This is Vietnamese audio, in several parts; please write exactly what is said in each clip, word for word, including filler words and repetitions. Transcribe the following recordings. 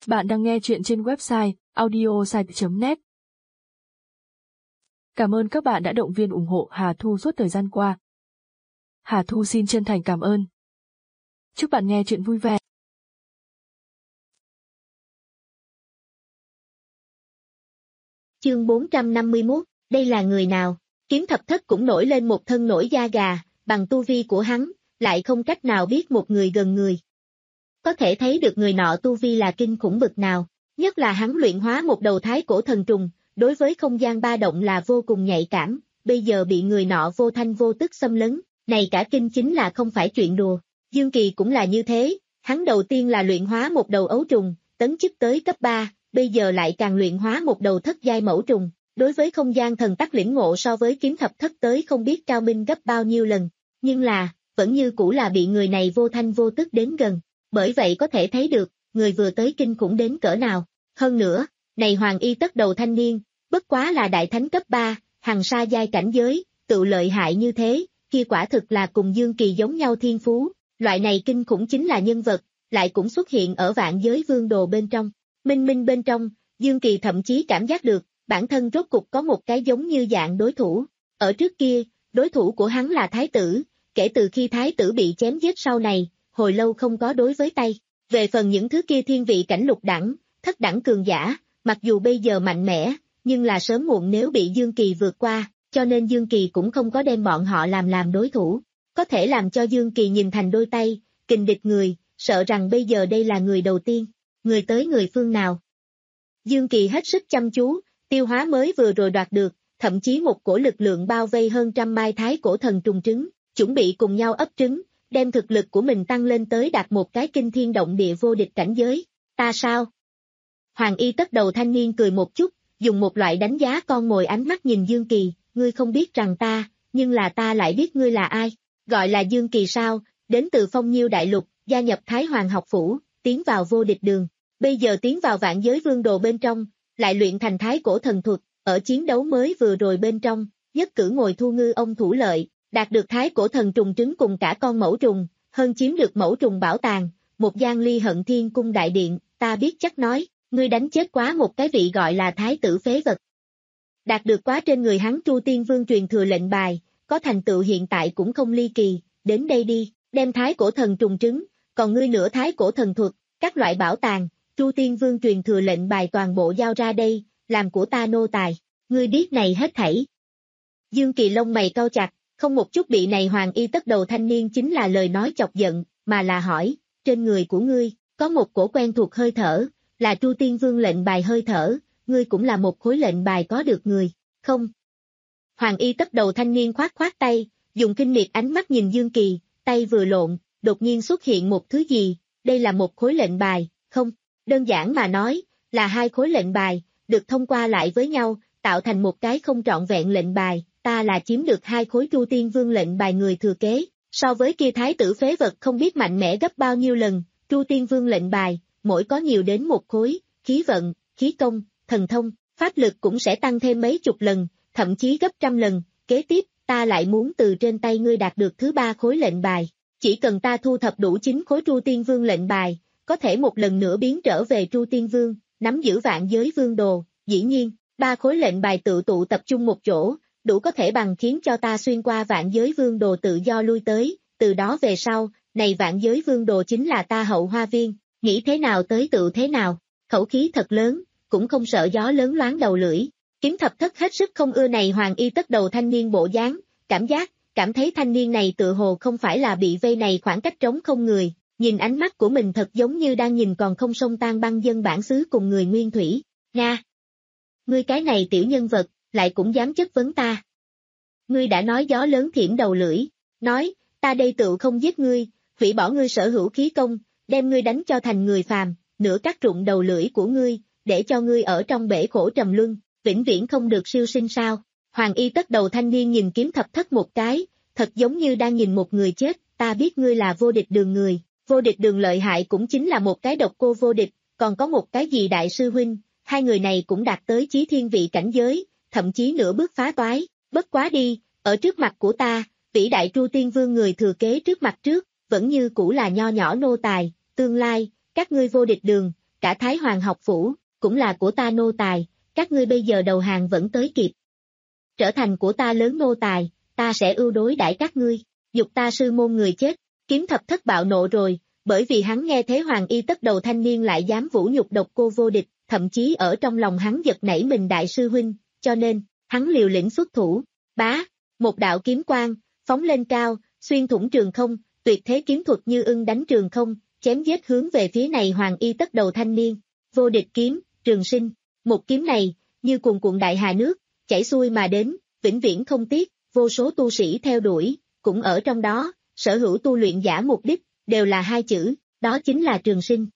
Bạn đang nghe chuyện trên website audiosite chấm net. Cảm ơn các bạn đã động viên ủng hộ Hà Thu suốt thời gian qua. Hà Thu xin chân thành cảm ơn. Chúc bạn nghe chuyện vui vẻ. Chương bốn trăm năm mươi mốt, đây là người nào? Kiếm thập thất cũng nổi lên một thân nổi da gà, bằng tu vi của hắn, lại không cách nào biết một người gần người. Có thể thấy được người nọ tu vi là kinh khủng bực nào, nhất là hắn luyện hóa một đầu thái cổ thần trùng, đối với không gian ba động là vô cùng nhạy cảm, bây giờ bị người nọ vô thanh vô tức xâm lấn, này cả kinh chính là không phải chuyện đùa. Dương Kỳ cũng là như thế, hắn đầu tiên là luyện hóa một đầu ấu trùng, tấn chức tới cấp ba, bây giờ lại càng luyện hóa một đầu thất giai mẫu trùng, đối với không gian thần tắc lĩnh ngộ so với kiếm thập thất tới không biết cao minh gấp bao nhiêu lần, nhưng là, vẫn như cũ là bị người này vô thanh vô tức đến gần. Bởi vậy có thể thấy được, người vừa tới kinh khủng đến cỡ nào. Hơn nữa, này hoàng y tất đầu thanh niên, bất quá là đại thánh cấp ba, hằng sa giai cảnh giới, tự lợi hại như thế, kia quả thực là cùng Dương Kỳ giống nhau thiên phú, loại này kinh khủng chính là nhân vật, lại cũng xuất hiện ở vạn giới vương đồ bên trong. Minh minh bên trong, Dương Kỳ thậm chí cảm giác được, bản thân rốt cục có một cái giống như dạng đối thủ. Ở trước kia, đối thủ của hắn là thái tử, kể từ khi thái tử bị chém giết sau này, hồi lâu không có đối với tay. Về phần những thứ kia thiên vị cảnh lục đẳng, thất đẳng cường giả, mặc dù bây giờ mạnh mẽ, nhưng là sớm muộn nếu bị Dương Kỳ vượt qua, cho nên Dương Kỳ cũng không có đem bọn họ làm làm đối thủ. Có thể làm cho Dương Kỳ nhìn thành đôi tay, kình địch người, sợ rằng bây giờ đây là người đầu tiên. Người tới người phương nào? Dương Kỳ hết sức chăm chú, tiêu hóa mới vừa rồi đoạt được, thậm chí một cổ lực lượng bao vây hơn trăm mai thái cổ thần trùng trứng, chuẩn bị cùng nhau ấp trứng, đem thực lực của mình tăng lên tới đạt một cái kinh thiên động địa vô địch cảnh giới. Ta sao? Hoàng y tất đầu thanh niên cười một chút, dùng một loại đánh giá con mồi ánh mắt nhìn Dương Kỳ, ngươi không biết rằng ta, nhưng là ta lại biết ngươi là ai. Gọi là Dương Kỳ sao, đến từ Phong Nhiêu Đại Lục, gia nhập Thái Hoàng học phủ, tiến vào vô địch đường. Bây giờ tiến vào vạn giới vương đồ bên trong, lại luyện thành thái cổ thần thuật, ở chiến đấu mới vừa rồi bên trong, nhất cử ngồi thu ngư ông thủ lợi, đạt được thái cổ thần trùng trứng cùng cả con mẫu trùng, hơn chiếm được mẫu trùng bảo tàng, một gian ly hận thiên cung đại điện, ta biết chắc nói, ngươi đánh chết quá một cái vị gọi là thái tử phế vật. Đạt được quá trên người hắn Chu Tiên Vương truyền thừa lệnh bài, có thành tựu hiện tại cũng không ly kỳ, đến đây đi, đem thái cổ thần trùng trứng, còn ngươi nửa thái cổ thần thuật, các loại bảo tàng, Chu Tiên Vương truyền thừa lệnh bài toàn bộ giao ra đây, làm của ta nô tài, ngươi biết này hết thảy. Dương Kỳ lông mày cau chặt, không một chút bị này hoàng y tất đầu thanh niên chính là lời nói chọc giận, mà là hỏi, trên người của ngươi, có một cổ quen thuộc hơi thở, là Chu Tiên Vương lệnh bài hơi thở, ngươi cũng là một khối lệnh bài có được người, không? Hoàng y tất đầu thanh niên khoát khoát tay, dùng kinh miệt ánh mắt nhìn Dương Kỳ, tay vừa lộn, đột nhiên xuất hiện một thứ gì, đây là một khối lệnh bài, không? Đơn giản mà nói, là hai khối lệnh bài, được thông qua lại với nhau, tạo thành một cái không trọn vẹn lệnh bài. Ta là chiếm được hai khối Chu Tiên Vương lệnh bài người thừa kế, so với kia thái tử phế vật không biết mạnh mẽ gấp bao nhiêu lần, Chu Tiên Vương lệnh bài, mỗi có nhiều đến một khối, khí vận, khí công, thần thông, pháp lực cũng sẽ tăng thêm mấy chục lần, thậm chí gấp trăm lần, kế tiếp, ta lại muốn từ trên tay ngươi đạt được thứ ba khối lệnh bài, chỉ cần ta thu thập đủ chín khối Chu Tiên Vương lệnh bài, có thể một lần nữa biến trở về Chu Tiên Vương, nắm giữ vạn giới vương đồ, dĩ nhiên, ba khối lệnh bài tự tụ tập trung một chỗ, đủ có thể bằng khiến cho ta xuyên qua vạn giới vương đồ tự do lui tới, từ đó về sau, này vạn giới vương đồ chính là ta Hậu Hoa Viên, nghĩ thế nào tới tự thế nào, khẩu khí thật lớn, cũng không sợ gió lớn loáng đầu lưỡi. Kiếm thập thất hết sức không ưa này hoàng y tất đầu thanh niên bộ dáng, cảm giác, cảm thấy thanh niên này tự hồ không phải là bị vây này khoảng cách trống không người, nhìn ánh mắt của mình thật giống như đang nhìn còn không sông tan băng dân bản xứ cùng người nguyên thủy, Nga. Ngươi cái này tiểu nhân vật, lại cũng dám chất vấn ta. Ngươi đã nói gió lớn thiểm đầu lưỡi, nói, ta đây tự không giết ngươi, hủy bỏ ngươi sở hữu khí công, đem ngươi đánh cho thành người phàm, nửa cắt rụng đầu lưỡi của ngươi, để cho ngươi ở trong bể khổ trầm luân, vĩnh viễn không được siêu sinh sao. Hoàng y tất đầu thanh niên nhìn kiếm thập thất một cái, thật giống như đang nhìn một người chết, ta biết ngươi là vô địch đường người, vô địch đường lợi hại cũng chính là một cái độc cô vô địch, còn có một cái gì đại sư huynh, hai người này cũng đạt tới chí thiên vị cảnh giới, thậm chí nửa bước phá toái, bất quá đi, ở trước mặt của ta, vĩ đại Chu Tiên Vương người thừa kế trước mặt trước, vẫn như cũ là nho nhỏ nô tài, tương lai, các ngươi vô địch đường, cả Thái Hoàng học phủ, cũng là của ta nô tài, các ngươi bây giờ đầu hàng vẫn tới kịp. Trở thành của ta lớn nô tài, ta sẽ ưu đối đãi các ngươi, dục ta sư môn người chết, kiếm thập thất bạo nộ rồi, bởi vì hắn nghe thế Hoàng Y tất đầu thanh niên lại dám vũ nhục độc cô vô địch, thậm chí ở trong lòng hắn giật nảy mình đại sư huynh, cho nên, hắn liều lĩnh xuất thủ, bá, một đạo kiếm quang, phóng lên cao, xuyên thủng trường không, tuyệt thế kiếm thuật như ưng đánh trường không, chém giết hướng về phía này Hoàng Y tất đầu thanh niên, vô địch kiếm, trường sinh, một kiếm này, như cuồn cuộn đại hà nước, chảy xuôi mà đến, vĩnh viễn không tiếc, vô số tu sĩ theo đuổi, cũng ở trong đó, sở hữu tu luyện giả mục đích, đều là hai chữ, đó chính là trường sinh.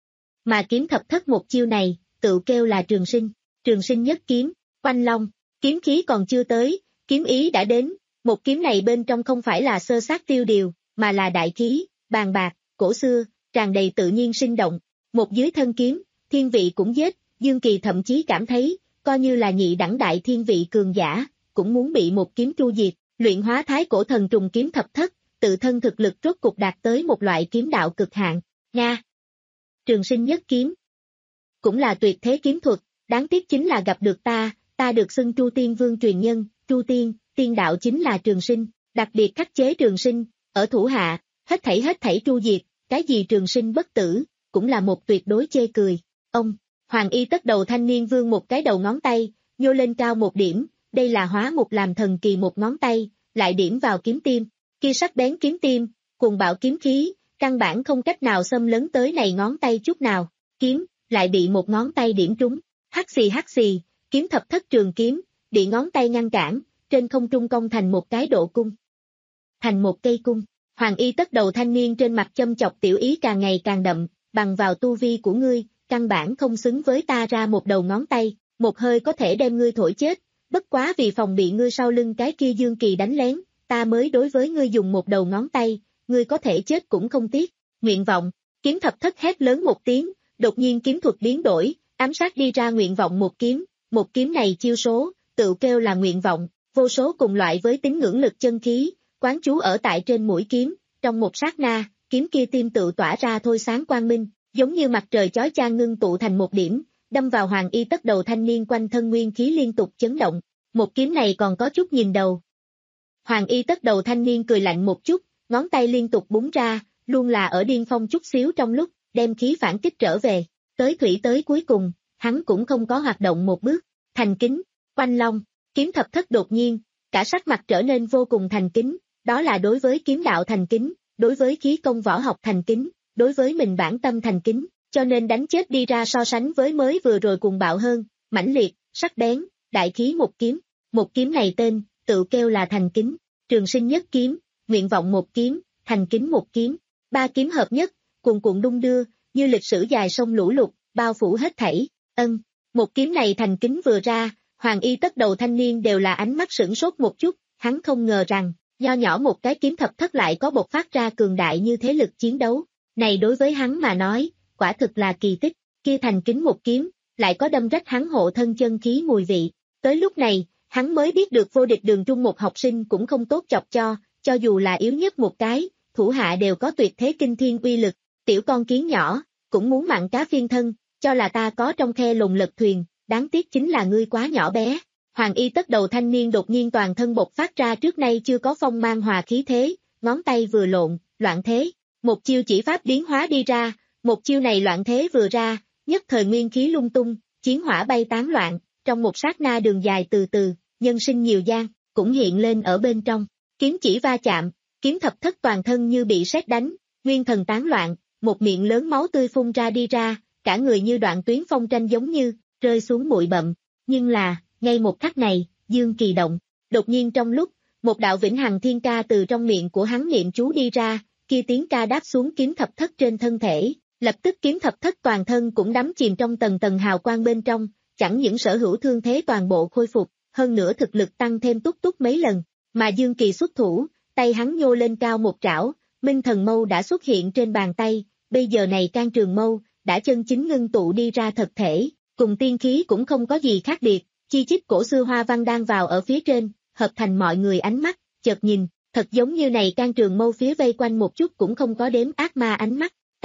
Mà kiếm thập thất một chiêu này, tự kêu là trường sinh, trường sinh nhất kiếm, oanh long, kiếm khí còn chưa tới, kiếm ý đã đến, một kiếm này bên trong không phải là sơ sát tiêu điều, mà là đại khí, bàn bạc, cổ xưa, tràn đầy tự nhiên sinh động, một dưới thân kiếm, thiên vị cũng giết, Dương Kỳ thậm chí cảm thấy, coi như là nhị đẳng đại thiên vị cường giả, cũng muốn bị một kiếm tru diệt, luyện hóa thái cổ thần trùng kiếm thập thất, tự thân thực lực rốt cục đạt tới một loại kiếm đạo cực hạn, Nga. Trường sinh nhất kiếm, cũng là tuyệt thế kiếm thuật, đáng tiếc chính là gặp được ta, ta được xưng Tru Tiên Vương truyền nhân, Tru Tiên, tiên đạo chính là trường sinh, đặc biệt khắc chế trường sinh, ở thủ hạ, hết thảy hết thảy tru diệt, cái gì trường sinh bất tử, cũng là một tuyệt đối chê cười, ông, Hoàng Y tất đầu thanh niên vương một cái đầu ngón tay, nhô lên cao một điểm, đây là hóa mục làm thần kỳ một ngón tay, lại điểm vào kiếm tim, kia sắc bén kiếm tim, cuồng bạo kiếm khí, căn bản không cách nào xâm lấn tới này ngón tay chút nào, kiếm, lại bị một ngón tay điểm trúng, hắc xì hắc xì, kiếm thập thất trường kiếm, bị ngón tay ngăn cản, trên không trung cong thành một cái độ cung. Thành một cây cung, Hoàng Y tất đầu thanh niên trên mặt châm chọc tiểu ý càng ngày càng đậm, bằng vào tu vi của ngươi, căn bản không xứng với ta ra một đầu ngón tay, một hơi có thể đem ngươi thổi chết, bất quá vì phòng bị ngươi sau lưng cái kia Dương Kỳ đánh lén, ta mới đối với ngươi dùng một đầu ngón tay, ngươi có thể chết cũng không tiếc, nguyện vọng, kiếm thập thất hét lớn một tiếng, đột nhiên kiếm thuật biến đổi, ám sát đi ra nguyện vọng một kiếm, một kiếm này chiêu số, tự kêu là nguyện vọng, vô số cùng loại với tín ngưỡng lực chân khí, quán chú ở tại trên mũi kiếm, trong một sát na, kiếm kia tim tự tỏa ra thôi sáng quang minh, giống như mặt trời chói chang ngưng tụ thành một điểm, đâm vào Hoàng Y tất đầu thanh niên quanh thân nguyên khí liên tục chấn động, một kiếm này còn có chút nhìn đầu. Hoàng Y tất đầu thanh niên cười lạnh một chút, ngón tay liên tục búng ra, luôn là ở điên phong chút xíu trong lúc, đem khí phản kích trở về, tới thủy tới cuối cùng, hắn cũng không có hoạt động một bước, thành kính, quanh long, kiếm thập thất đột nhiên, cả sắc mặt trở nên vô cùng thành kính, đó là đối với kiếm đạo thành kính, đối với khí công võ học thành kính, đối với mình bản tâm thành kính, cho nên đánh chết đi ra so sánh với mới vừa rồi cuồng bạo hơn, mãnh liệt, sắc bén, đại khí một kiếm, một kiếm này tên, tự kêu là thành kính, trường sinh nhất kiếm, nguyện vọng một kiếm, thành kính một kiếm, ba kiếm hợp nhất, cuồn cuộn đung đưa, như lịch sử dài sông lũ lụt, bao phủ hết thảy, ân, một kiếm này thành kính vừa ra, Hoàng Y tất đầu thanh niên đều là ánh mắt sửng sốt một chút, hắn không ngờ rằng, nho nhỏ một cái kiếm thập thất lại có bộc phát ra cường đại như thế lực chiến đấu, này đối với hắn mà nói, quả thực là kỳ tích, kia thành kính một kiếm, lại có đâm rách hắn hộ thân chân khí mùi vị, tới lúc này, hắn mới biết được vô địch đường trung một học sinh cũng không tốt chọc cho, cho dù là yếu nhất một cái, thủ hạ đều có tuyệt thế kinh thiên uy lực, tiểu con kiến nhỏ, cũng muốn mặn cá phiên thân, cho là ta có trong khe lùng lật thuyền, đáng tiếc chính là ngươi quá nhỏ bé. Hoàng Y tất đầu thanh niên đột nhiên toàn thân bộc phát ra trước nay chưa có phong mang hòa khí thế, ngón tay vừa lộn, loạn thế, một chiêu chỉ pháp biến hóa đi ra, một chiêu này loạn thế vừa ra, nhất thời nguyên khí lung tung, chiến hỏa bay tán loạn, trong một sát na đường dài từ từ, nhân sinh nhiều gian, cũng hiện lên ở bên trong, kiếm chỉ va chạm, kiếm thập thất toàn thân như bị sét đánh, nguyên thần tán loạn, một miệng lớn máu tươi phun ra đi ra, cả người như đoạn tuyến phong tranh giống như, rơi xuống bụi bặm, nhưng là, ngay một khắc này, Dương Kỳ động, đột nhiên trong lúc, một đạo vĩnh hằng thiên ca từ trong miệng của hắn niệm chú đi ra, kia tiếng ca đáp xuống kiếm thập thất trên thân thể, lập tức kiếm thập thất toàn thân cũng đắm chìm trong tầng tầng hào quang bên trong, chẳng những sở hữu thương thế toàn bộ khôi phục, hơn nữa thực lực tăng thêm túc túc mấy lần, mà Dương Kỳ xuất thủ, tay hắn nhô lên cao một trảo, Minh Thần Mâu đã xuất hiện trên bàn tay, bây giờ này can trường mâu, đã chân chính ngưng tụ đi ra thật thể, cùng tiên khí cũng không có gì khác biệt, chi chít cổ xưa hoa văn đang vào ở phía trên, hợp thành mọi người ánh mắt, chợt nhìn, thật giống như này can trường mâu phía vây quanh một chút cũng không có đếm ác ma ánh mắt,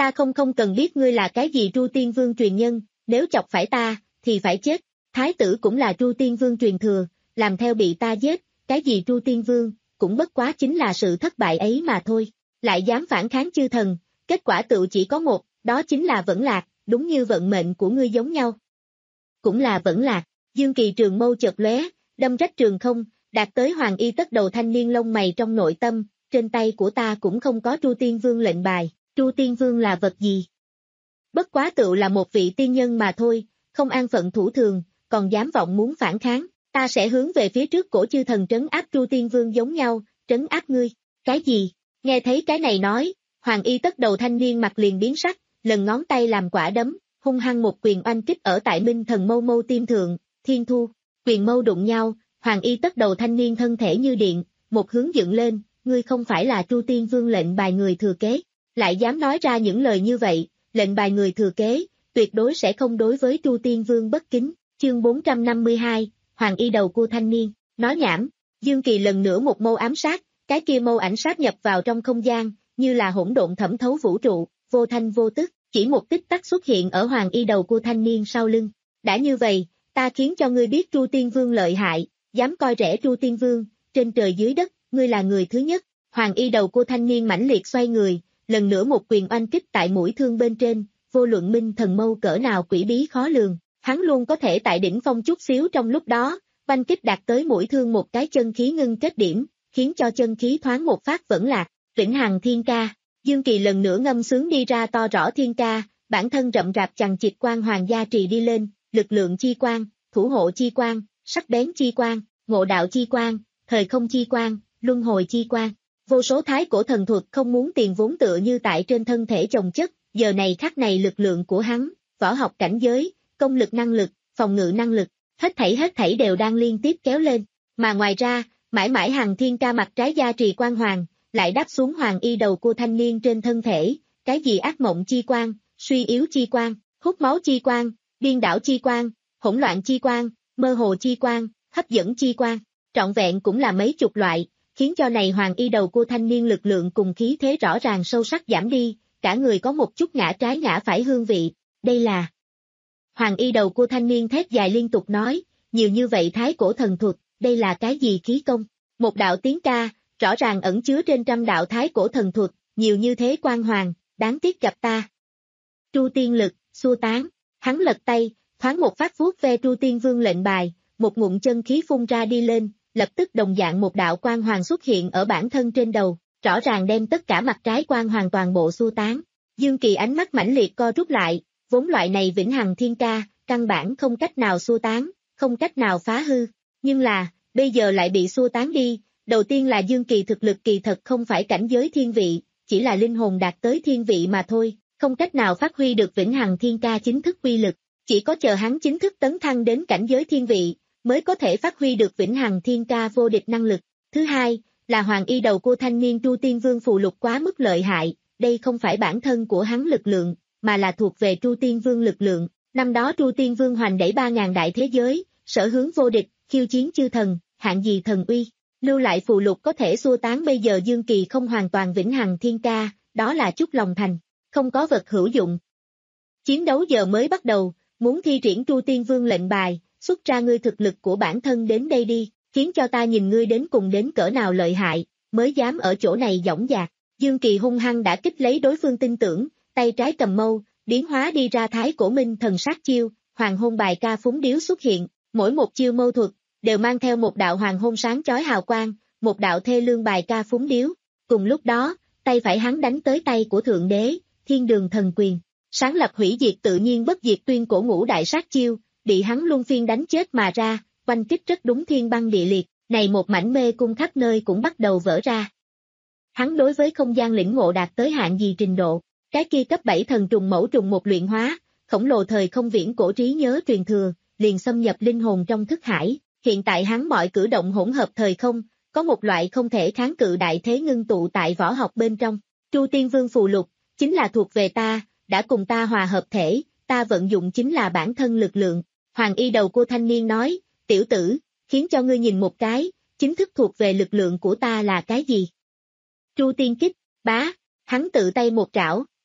Ta không không cần biết ngươi là cái gì Tru Tiên Vương truyền nhân, nếu chọc phải ta, thì phải chết. Thái tử cũng là Tru Tiên Vương truyền thừa, làm theo bị ta giết, cái gì Tru Tiên Vương, cũng bất quá chính là sự thất bại ấy mà thôi. Lại dám phản kháng chư thần, kết quả tự chỉ có một, đó chính là vẫn lạc, đúng như vận mệnh của ngươi giống nhau. Cũng là vẫn lạc, Dương Kỳ trường mâu chợt lóe, đâm rách trường không, đạt tới hoàng y tất đầu thanh niên lông mày trong nội tâm, trên tay của ta cũng không có Tru Tiên Vương lệnh bài, Tru Tiên Vương là vật gì? Bất quá tựu là một vị tiên nhân mà thôi, không an phận thủ thường, còn dám vọng muốn phản kháng, ta sẽ hướng về phía trước cổ chư thần trấn áp Tru Tiên Vương giống nhau, trấn áp ngươi, cái gì? Nghe thấy cái này nói, hoàng y tất đầu thanh niên mặt liền biến sắc, lần ngón tay làm quả đấm, hung hăng một quyền oanh kích ở tại minh thần mâu mâu tim thượng, thiên thu, quyền mâu đụng nhau, hoàng y tất đầu thanh niên thân thể như điện, một hướng dựng lên, ngươi không phải là Tru Tiên Vương lệnh bài người thừa kế, lại dám nói ra những lời như vậy, lệnh bài người thừa kế, tuyệt đối sẽ không đối với Tru Tiên Vương bất kính, chương bốn trăm năm mươi hai, hoàng y đầu cua thanh niên, nói nhảm, Dương Kỳ lần nữa một mâu ám sát, cái kia mâu ảnh sát nhập vào trong không gian, như là hỗn độn thẩm thấu vũ trụ, vô thanh vô tức, chỉ một tích tắc xuất hiện ở hoàng y đầu cua thanh niên sau lưng. Đã như vậy, ta khiến cho ngươi biết Tru Tiên Vương lợi hại, dám coi rẻ Tru Tiên Vương, trên trời dưới đất, ngươi là người thứ nhất. Hoàng y đầu cua thanh niên mãnh liệt xoay người, lần nữa một quyền oanh kích tại mũi thương bên trên, vô luận minh thần mâu cỡ nào quỷ bí khó lường, hắn luôn có thể tại đỉnh phong chút xíu trong lúc đó, oanh kích đạt tới mũi thương một cái chân khí ngưng kết điểm, khiến cho chân khí thoáng một phát vẫn lạc, vĩnh hằng thiên ca. Dương Kỳ lần nữa ngâm sướng đi ra to rõ thiên ca, bản thân rậm rạp chằng chịt quang hoàng gia trì đi lên, lực lượng chi quang, thủ hộ chi quang, sắc bén chi quang, ngộ đạo chi quang, thời không chi quang, luân hồi chi quang. Vô số thái cổ thần thuật không muốn tiền vốn tựa như tại trên thân thể chồng chất, giờ này khắc này lực lượng của hắn, võ học cảnh giới, công lực năng lực, phòng ngự năng lực, hết thảy hết thảy đều đang liên tiếp kéo lên, mà ngoài ra, mãi mãi hằng thiên ca mặt trái gia trì quang hoàng, lại đáp xuống hoàng y đầu của thanh niên trên thân thể, cái gì ác mộng chi quang, suy yếu chi quang, hút máu chi quang, điên đảo chi quang, hỗn loạn chi quang, mơ hồ chi quang, hấp dẫn chi quang, trọn vẹn cũng là mấy chục loại, khiến cho này hoàng y đầu của thanh niên lực lượng cùng khí thế rõ ràng sâu sắc giảm đi, cả người có một chút ngã trái ngã phải hương vị, đây là hoàng y đầu của thanh niên thét dài liên tục nói, nhiều như vậy thái cổ thần thuật, đây là cái gì khí công, một đạo tiếng ca, rõ ràng ẩn chứa trên trăm đạo thái cổ thần thuật, nhiều như thế quang hoàng, đáng tiếc gặp ta. Tru Tiên lực, xua tán, hắn lật tay, thoáng một phát vuốt ve Tru Tiên Vương lệnh bài, một ngụm chân khí phun ra đi lên, lập tức đồng dạng một đạo quang hoàng xuất hiện ở bản thân trên đầu, rõ ràng đem tất cả mặt trái quang hoàn toàn bộ xua tán. Dương Kỳ ánh mắt mãnh liệt co rút lại, vốn loại này vĩnh hằng thiên ca, căn bản không cách nào xua tán, không cách nào phá hư, nhưng là, bây giờ lại bị xua tán đi. Đầu tiên là Dương Kỳ thực lực kỳ thật không phải cảnh giới thiên vị, chỉ là linh hồn đạt tới thiên vị mà thôi, không cách nào phát huy được vĩnh hằng thiên ca chính thức uy lực, chỉ có chờ hắn chính thức tấn thăng đến cảnh giới thiên vị, mới có thể phát huy được vĩnh hằng thiên ca vô địch năng lực. Thứ hai, là hoàng y đầu cô thanh niên Tru Tiên Vương phù lục quá mức lợi hại, đây không phải bản thân của hắn lực lượng, mà là thuộc về Tru Tiên Vương lực lượng. Năm đó Tru Tiên Vương hoành đẩy ba ngàn đại thế giới, sở hướng vô địch, khiêu chiến chư thần, hạng gì thần uy. Lưu lại phù lục có thể xua tán bây giờ Dương Kỳ không hoàn toàn vĩnh hằng thiên ca, đó là chút lòng thành, không có vật hữu dụng. Chiến đấu giờ mới bắt đầu, muốn thi triển Tru Tiên Vương lệnh bài, xuất ra ngươi thực lực của bản thân đến đây đi, khiến cho ta nhìn ngươi đến cùng đến cỡ nào lợi hại, mới dám ở chỗ này dõng dạc. Dương Kỳ hung hăng đã kích lấy đối phương tin tưởng, tay trái cầm mâu, biến hóa đi ra thái cổ minh thần sát chiêu, hoàng hôn bài ca phúng điếu xuất hiện, mỗi một chiêu mâu thuật đều mang theo một đạo hoàng hôn sáng chói hào quang, một đạo thê lương bài ca phúng điếu. Cùng lúc đó, tay phải hắn đánh tới tay của Thượng Đế, Thiên Đường Thần Quyền, sáng lập hủy diệt tự nhiên bất diệt tuyên cổ ngũ đại sát chiêu, bị hắn luân phiên đánh chết mà ra, quanh kích rất đúng thiên băng địa liệt, này một mảnh mê cung khắp nơi cũng bắt đầu vỡ ra. Hắn đối với không gian lĩnh ngộ đạt tới hạn gì trình độ, cái kia cấp bảy thần trùng mẫu trùng một luyện hóa, khổng lồ thời không viễn cổ trí nhớ truyền thừa, liền xâm nhập linh hồn trong thức hải. Hiện tại hắn mọi cử động hỗn hợp thời không, có một loại không thể kháng cự đại thế ngưng tụ tại võ học bên trong. Tru Tiên Vương phù lục, chính là thuộc về ta, đã cùng ta hòa hợp thể, ta vận dụng chính là bản thân lực lượng. Hoàng y đầu cô thanh niên nói, tiểu tử, khiến cho ngươi nhìn một cái, chính thức thuộc về lực lượng của ta là cái gì? Tru Tiên kích, bá, hắn tự tay một trảo,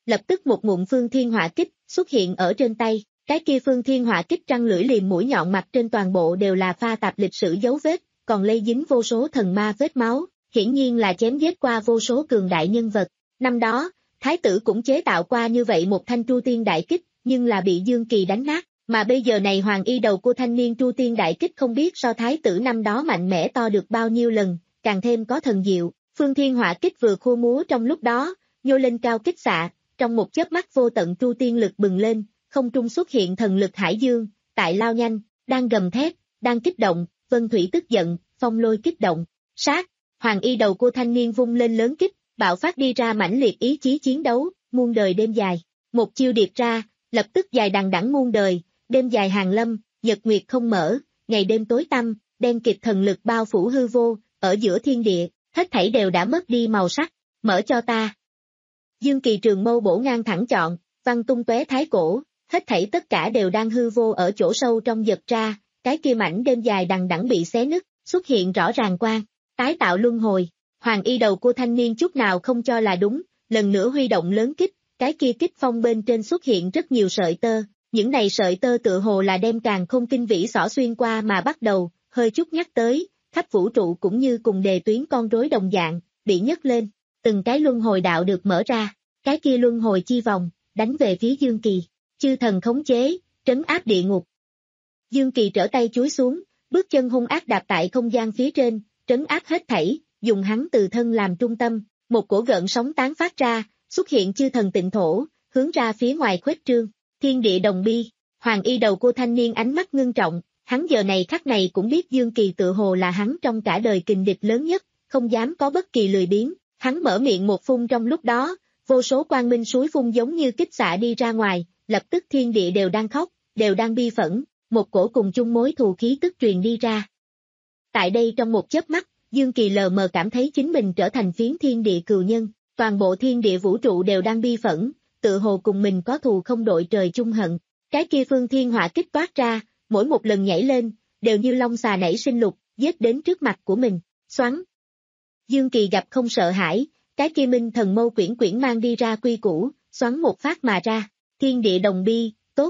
lập tức một ngụm phương thiên hỏa kích xuất hiện ở trên tay, cái kia phương thiên hỏa kích trăng lưỡi liềm mũi nhọn mặt trên toàn bộ đều là pha tạp lịch sử dấu vết, còn lây dính vô số thần ma vết máu, hiển nhiên là chém giết qua vô số cường đại nhân vật. Năm đó, Thái tử cũng chế tạo qua như vậy một thanh Tru Tiên Đại Kích, nhưng là bị Dương Kỳ đánh nát, mà bây giờ này hoàng y đầu của thanh niên Tru Tiên Đại Kích không biết so Thái tử năm đó mạnh mẽ to được bao nhiêu lần, càng thêm có thần diệu, phương thiên hỏa kích vừa khua múa trong lúc đó, nhô lên cao kích xạ, trong một chớp mắt vô tận Tru Tiên lực bừng lên, không trung xuất hiện thần lực hải dương, tại lao nhanh, đang gầm thét, đang kích động, vân thủy tức giận, phong lôi kích động, sát, hoàng y đầu của thanh niên vung lên lớn kích, bạo phát đi ra mãnh liệt ý chí chiến đấu, muôn đời đêm dài, một chiêu điệp ra, lập tức dài đằng đẵng muôn đời, đêm dài hàng lâm, nhật nguyệt không mở, ngày đêm tối tăm, đen kịt thần lực bao phủ hư vô, ở giữa thiên địa, hết thảy đều đã mất đi màu sắc, mở cho ta. Dương Kỳ trường mâu bổ ngang thẳng chọn, văn tung tóe thái cổ, hết thảy tất cả đều đang hư vô ở chỗ sâu trong giật ra, cái kia mảnh đêm dài đằng đẵng bị xé nứt, xuất hiện rõ ràng quang, tái tạo luân hồi, hoàng y đầu của thanh niên chút nào không cho là đúng, lần nữa huy động lớn kích, cái kia kích phong bên trên xuất hiện rất nhiều sợi tơ, những này sợi tơ tựa hồ là đem càng không kinh vĩ xỏ xuyên qua mà bắt đầu, hơi chút nhắc tới, khắp vũ trụ cũng như cùng đề tuyến con rối đồng dạng, bị nhấc lên, từng cái luân hồi đạo được mở ra, cái kia luân hồi chi vòng, đánh về phía Dương Kỳ, chư thần khống chế, trấn áp địa ngục. Dương Kỳ trở tay chúi xuống, bước chân hung ác đạp tại không gian phía trên, trấn áp hết thảy, dùng hắn từ thân làm trung tâm, một cổ gợn sóng tán phát ra, xuất hiện chư thần tịnh thổ, hướng ra phía ngoài khuếch trương, thiên địa đồng bi, hoàng y đầu cô thanh niên ánh mắt ngưng trọng, hắn giờ này khắc này cũng biết Dương Kỳ tự hồ là hắn trong cả đời kình địch lớn nhất, không dám có bất kỳ lười biếng, hắn mở miệng một phun trong lúc đó, vô số quang minh suối phun giống như kích xạ đi ra ngoài, lập tức thiên địa đều đang khóc, đều đang bi phẫn, một cổ cùng chung mối thù khí tức truyền đi ra. Tại đây trong một chớp mắt, Dương Kỳ lờ mờ cảm thấy chính mình trở thành phiến thiên địa cừu nhân, toàn bộ thiên địa vũ trụ đều đang bi phẫn, tự hồ cùng mình có thù không đội trời chung hận. Cái kia phương thiên hỏa kích toát ra, mỗi một lần nhảy lên, đều như long xà nảy sinh lục, giết đến trước mặt của mình, xoắn. Dương Kỳ gặp không sợ hãi, cái kia minh thần mâu quyển quyển mang đi ra quy củ, xoắn một phát mà ra, thiên địa đồng bi, tốt.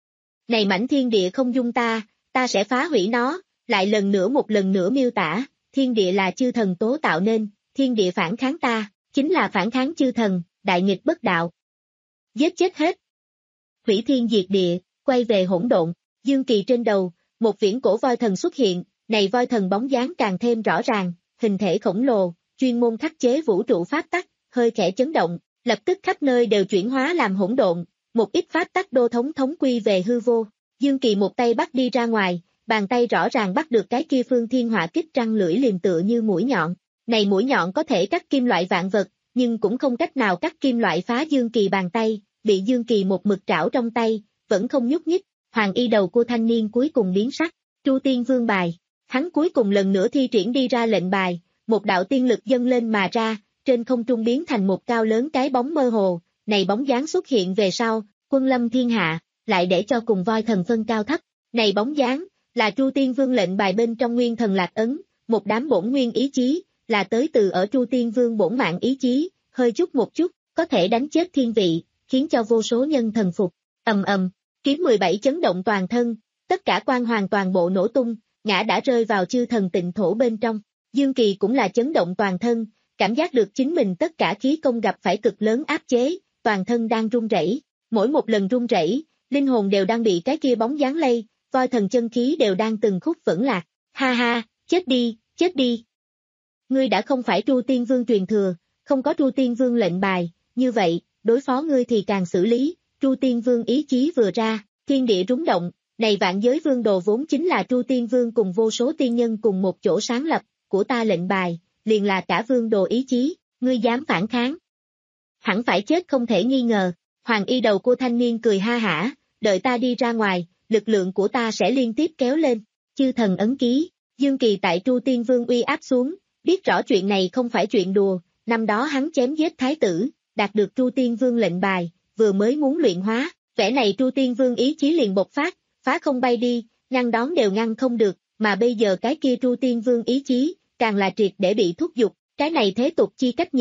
Này mảnh thiên địa không dung ta, ta sẽ phá hủy nó, lại lần nữa một lần nữa miêu tả, thiên địa là chư thần tố tạo nên, thiên địa phản kháng ta, chính là phản kháng chư thần, đại nghịch bất đạo. Giết chết hết. Hủy thiên diệt địa, quay về hỗn độn, Dương Kỳ trên đầu, một viễn cổ voi thần xuất hiện, này voi thần bóng dáng càng thêm rõ ràng, hình thể khổng lồ, chuyên môn khắc chế vũ trụ pháp tắc, hơi khẽ chấn động, lập tức khắp nơi đều chuyển hóa làm hỗn độn, một ít pháp tắc đô thống thống quy về hư vô. Dương Kỳ một tay bắt đi ra ngoài, bàn tay rõ ràng bắt được cái kia phương thiên hỏa kích trăng lưỡi liềm tựa như mũi nhọn. Này mũi nhọn có thể cắt kim loại vạn vật, nhưng cũng không cách nào cắt kim loại phá Dương Kỳ bàn tay, bị Dương Kỳ một mực trảo trong tay, vẫn không nhúc nhích. Hoàng y đầu của thanh niên cuối cùng biến sắc, Tru Tiên Vương bài. Hắn cuối cùng lần nữa thi triển đi ra lệnh bài, một đạo tiên lực dâng lên mà ra, trên không trung biến thành một cao lớn cái bóng mơ hồ, này bóng dáng xuất hiện về sau, quân lâm thiên hạ, lại để cho cùng voi thần phân cao thấp. Này bóng dáng, là Tru Tiên Vương lệnh bài bên trong nguyên thần lạc ấn, một đám bổn nguyên ý chí, là tới từ ở Tru Tiên Vương bổn mạng ý chí, hơi chút một chút, có thể đánh chết thiên vị, khiến cho vô số nhân thần phục. Ầm ầm, kiếm mười bảy chấn động toàn thân, tất cả quan hoàn toàn bộ nổ tung, ngã đã rơi vào chư thần tịnh thổ bên trong. Dương Kỳ cũng là chấn động toàn thân, cảm giác được chính mình tất cả khí công gặp phải cực lớn áp chế, toàn thân đang run rẩy, mỗi một lần run rẩy, linh hồn đều đang bị cái kia bóng dáng lây, voi thần chân khí đều đang từng khúc vững lạc. Ha ha, chết đi, chết đi. Ngươi đã không phải Tru Tiên Vương truyền thừa, không có Tru Tiên Vương lệnh bài, như vậy, đối phó ngươi thì càng xử lý. Tru Tiên Vương ý chí vừa ra, thiên địa rúng động, này vạn giới vương đồ vốn chính là Tru Tiên Vương cùng vô số tiên nhân cùng một chỗ sáng lập, của ta lệnh bài, liền là cả vương đồ ý chí, ngươi dám phản kháng. Hẳn phải chết không thể nghi ngờ, hoàng y đầu của thanh niên cười ha hả, đợi ta đi ra ngoài, lực lượng của ta sẽ liên tiếp kéo lên, chư thần ấn ký, Dương Kỳ tại Tru Tiên Vương uy áp xuống, biết rõ chuyện này không phải chuyện đùa, năm đó hắn chém giết thái tử, đạt được Tru Tiên Vương lệnh bài, vừa mới muốn luyện hóa, vẻ này Tru Tiên Vương ý chí liền bộc phát, phá không bay đi, ngăn đón đều ngăn không được, mà bây giờ cái kia Tru Tiên Vương ý chí, càng là triệt để bị thúc giục, cái này thế tục chi cách nhìn,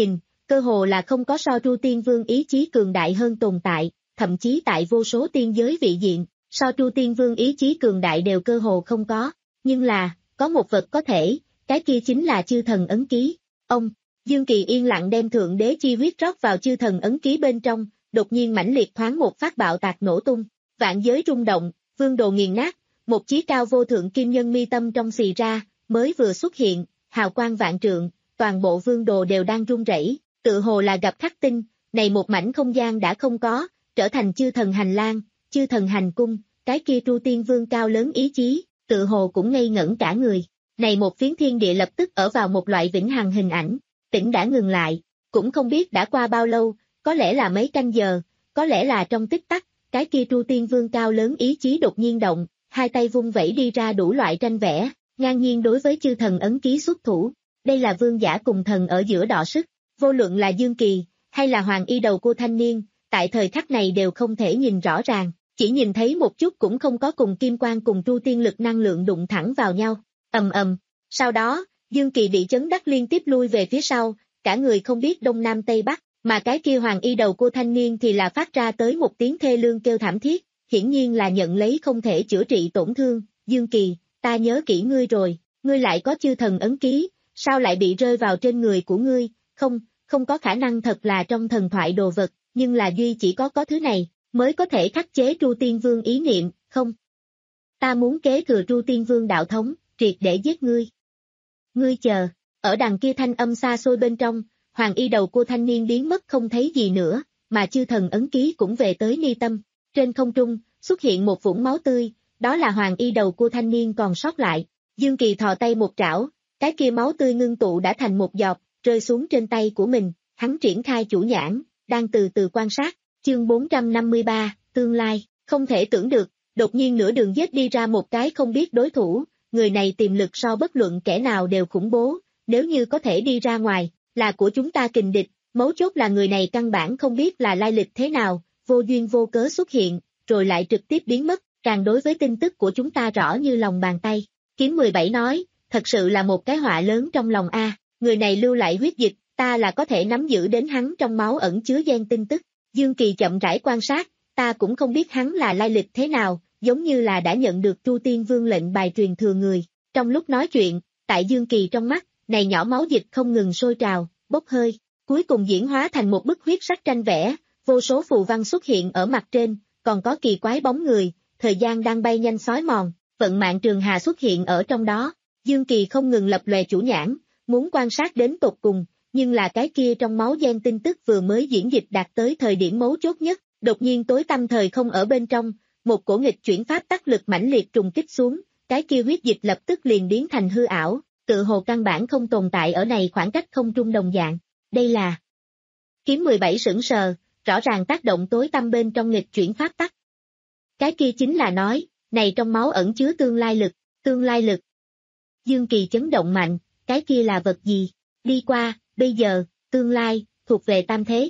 cơ hồ là không có so Tru Tiên Vương ý chí cường đại hơn tồn tại, thậm chí tại vô số tiên giới vị diện, so Tru Tiên Vương ý chí cường đại đều cơ hồ không có, nhưng là, có một vật có thể, cái kia chính là chư thần ấn ký. Ông, Dương Kỳ yên lặng đem thượng đế chi huyết rót vào chư thần ấn ký bên trong, đột nhiên mãnh liệt thoáng một phát bạo tạc nổ tung, vạn giới rung động, vương đồ nghiền nát, một chí cao vô thượng kim nhân mi tâm trong xì ra, mới vừa xuất hiện, hào quang vạn trượng, toàn bộ vương đồ đều đang rung rẩy, tự hồ là gặp khắc tinh, này một mảnh không gian đã không có, trở thành chư thần hành lang, chư thần hành cung, cái kia Tru Tiên Vương cao lớn ý chí, tự hồ cũng ngây ngẩn cả người. Này một phiến thiên địa lập tức ở vào một loại vĩnh hằng hình ảnh, tĩnh đã ngừng lại, cũng không biết đã qua bao lâu, có lẽ là mấy canh giờ, có lẽ là trong tích tắc, cái kia Tru Tiên Vương cao lớn ý chí đột nhiên động, hai tay vung vẩy đi ra đủ loại tranh vẽ, ngang nhiên đối với chư thần ấn ký xuất thủ. Đây là vương giả cùng thần ở giữa đọ sức, vô luận là Dương Kỳ, hay là Hoàng Y đầu cô thanh niên, tại thời khắc này đều không thể nhìn rõ ràng, chỉ nhìn thấy một chút cũng không có cùng kim quang cùng Tru Tiên lực năng lượng đụng thẳng vào nhau, ầm ầm. Sau đó, Dương Kỳ bị chấn đắc liên tiếp lui về phía sau, cả người không biết đông nam tây bắc, mà cái kia Hoàng Y đầu cô thanh niên thì là phát ra tới một tiếng thê lương kêu thảm thiết, hiển nhiên là nhận lấy không thể chữa trị tổn thương. Dương Kỳ, ta nhớ kỹ ngươi rồi, ngươi lại có chư thần ấn ký, sao lại bị rơi vào trên người của ngươi? Không, không có khả năng, thật là trong thần thoại đồ vật, nhưng là duy chỉ có có thứ này, mới có thể khắc chế Tru Tiên Vương ý niệm, không? Ta muốn kế thừa Tru Tiên Vương đạo thống, triệt để giết ngươi. Ngươi chờ, ở đằng kia thanh âm xa xôi bên trong, Hoàng Y đầu cô thanh niên biến mất không thấy gì nữa, mà chư thần ấn ký cũng về tới mi tâm. Trên không trung, xuất hiện một vũng máu tươi, đó là Hoàng Y đầu cô thanh niên còn sót lại. Dương Kỳ thò tay một trảo, cái kia máu tươi ngưng tụ đã thành một giọt, rơi xuống trên tay của mình, hắn triển khai chủ nhãn, đang từ từ quan sát. Chương bốn trăm năm mươi ba, tương lai, không thể tưởng được, đột nhiên nửa đường giết đi ra một cái không biết đối thủ, người này tiềm lực so bất luận kẻ nào đều khủng bố, nếu như có thể đi ra ngoài, là của chúng ta kình địch, mấu chốt là người này căn bản không biết là lai lịch thế nào, vô duyên vô cớ xuất hiện, rồi lại trực tiếp biến mất, càng đối với tin tức của chúng ta rõ như lòng bàn tay. Kiếm mười bảy nói, thật sự là một cái họa lớn trong lòng a, người này lưu lại huyết dịch, ta là có thể nắm giữ đến hắn trong máu ẩn chứa gen tin tức. Dương Kỳ chậm rãi quan sát, ta cũng không biết hắn là lai lịch thế nào, giống như là đã nhận được Tru Tiên Vương lệnh bài truyền thừa người. Trong lúc nói chuyện, tại Dương Kỳ trong mắt, này nhỏ máu dịch không ngừng sôi trào, bốc hơi, cuối cùng diễn hóa thành một bức huyết sắc tranh vẽ, vô số phù văn xuất hiện ở mặt trên, còn có kỳ quái bóng người, thời gian đang bay nhanh xói mòn, vận mạng trường hà xuất hiện ở trong đó. Dương Kỳ không ngừng lập lòe chủ nhãn, muốn quan sát đến tột cùng, nhưng là cái kia trong máu gen tin tức vừa mới diễn dịch đạt tới thời điểm mấu chốt nhất, đột nhiên tối tăm thời không ở bên trong, một cổ nghịch chuyển pháp tắc lực mãnh liệt trùng kích xuống, cái kia huyết dịch lập tức liền biến thành hư ảo, tự hồ căn bản không tồn tại ở này khoảng cách không trung đồng dạng. Đây là Kiếm mười bảy sững sờ, rõ ràng tác động tối tăm bên trong nghịch chuyển pháp tắc. Cái kia chính là nói, này trong máu ẩn chứa tương lai lực, tương lai lực. Dương Kỳ chấn động mạnh, cái kia là vật gì? Đi qua, bây giờ, tương lai, thuộc về tam thế.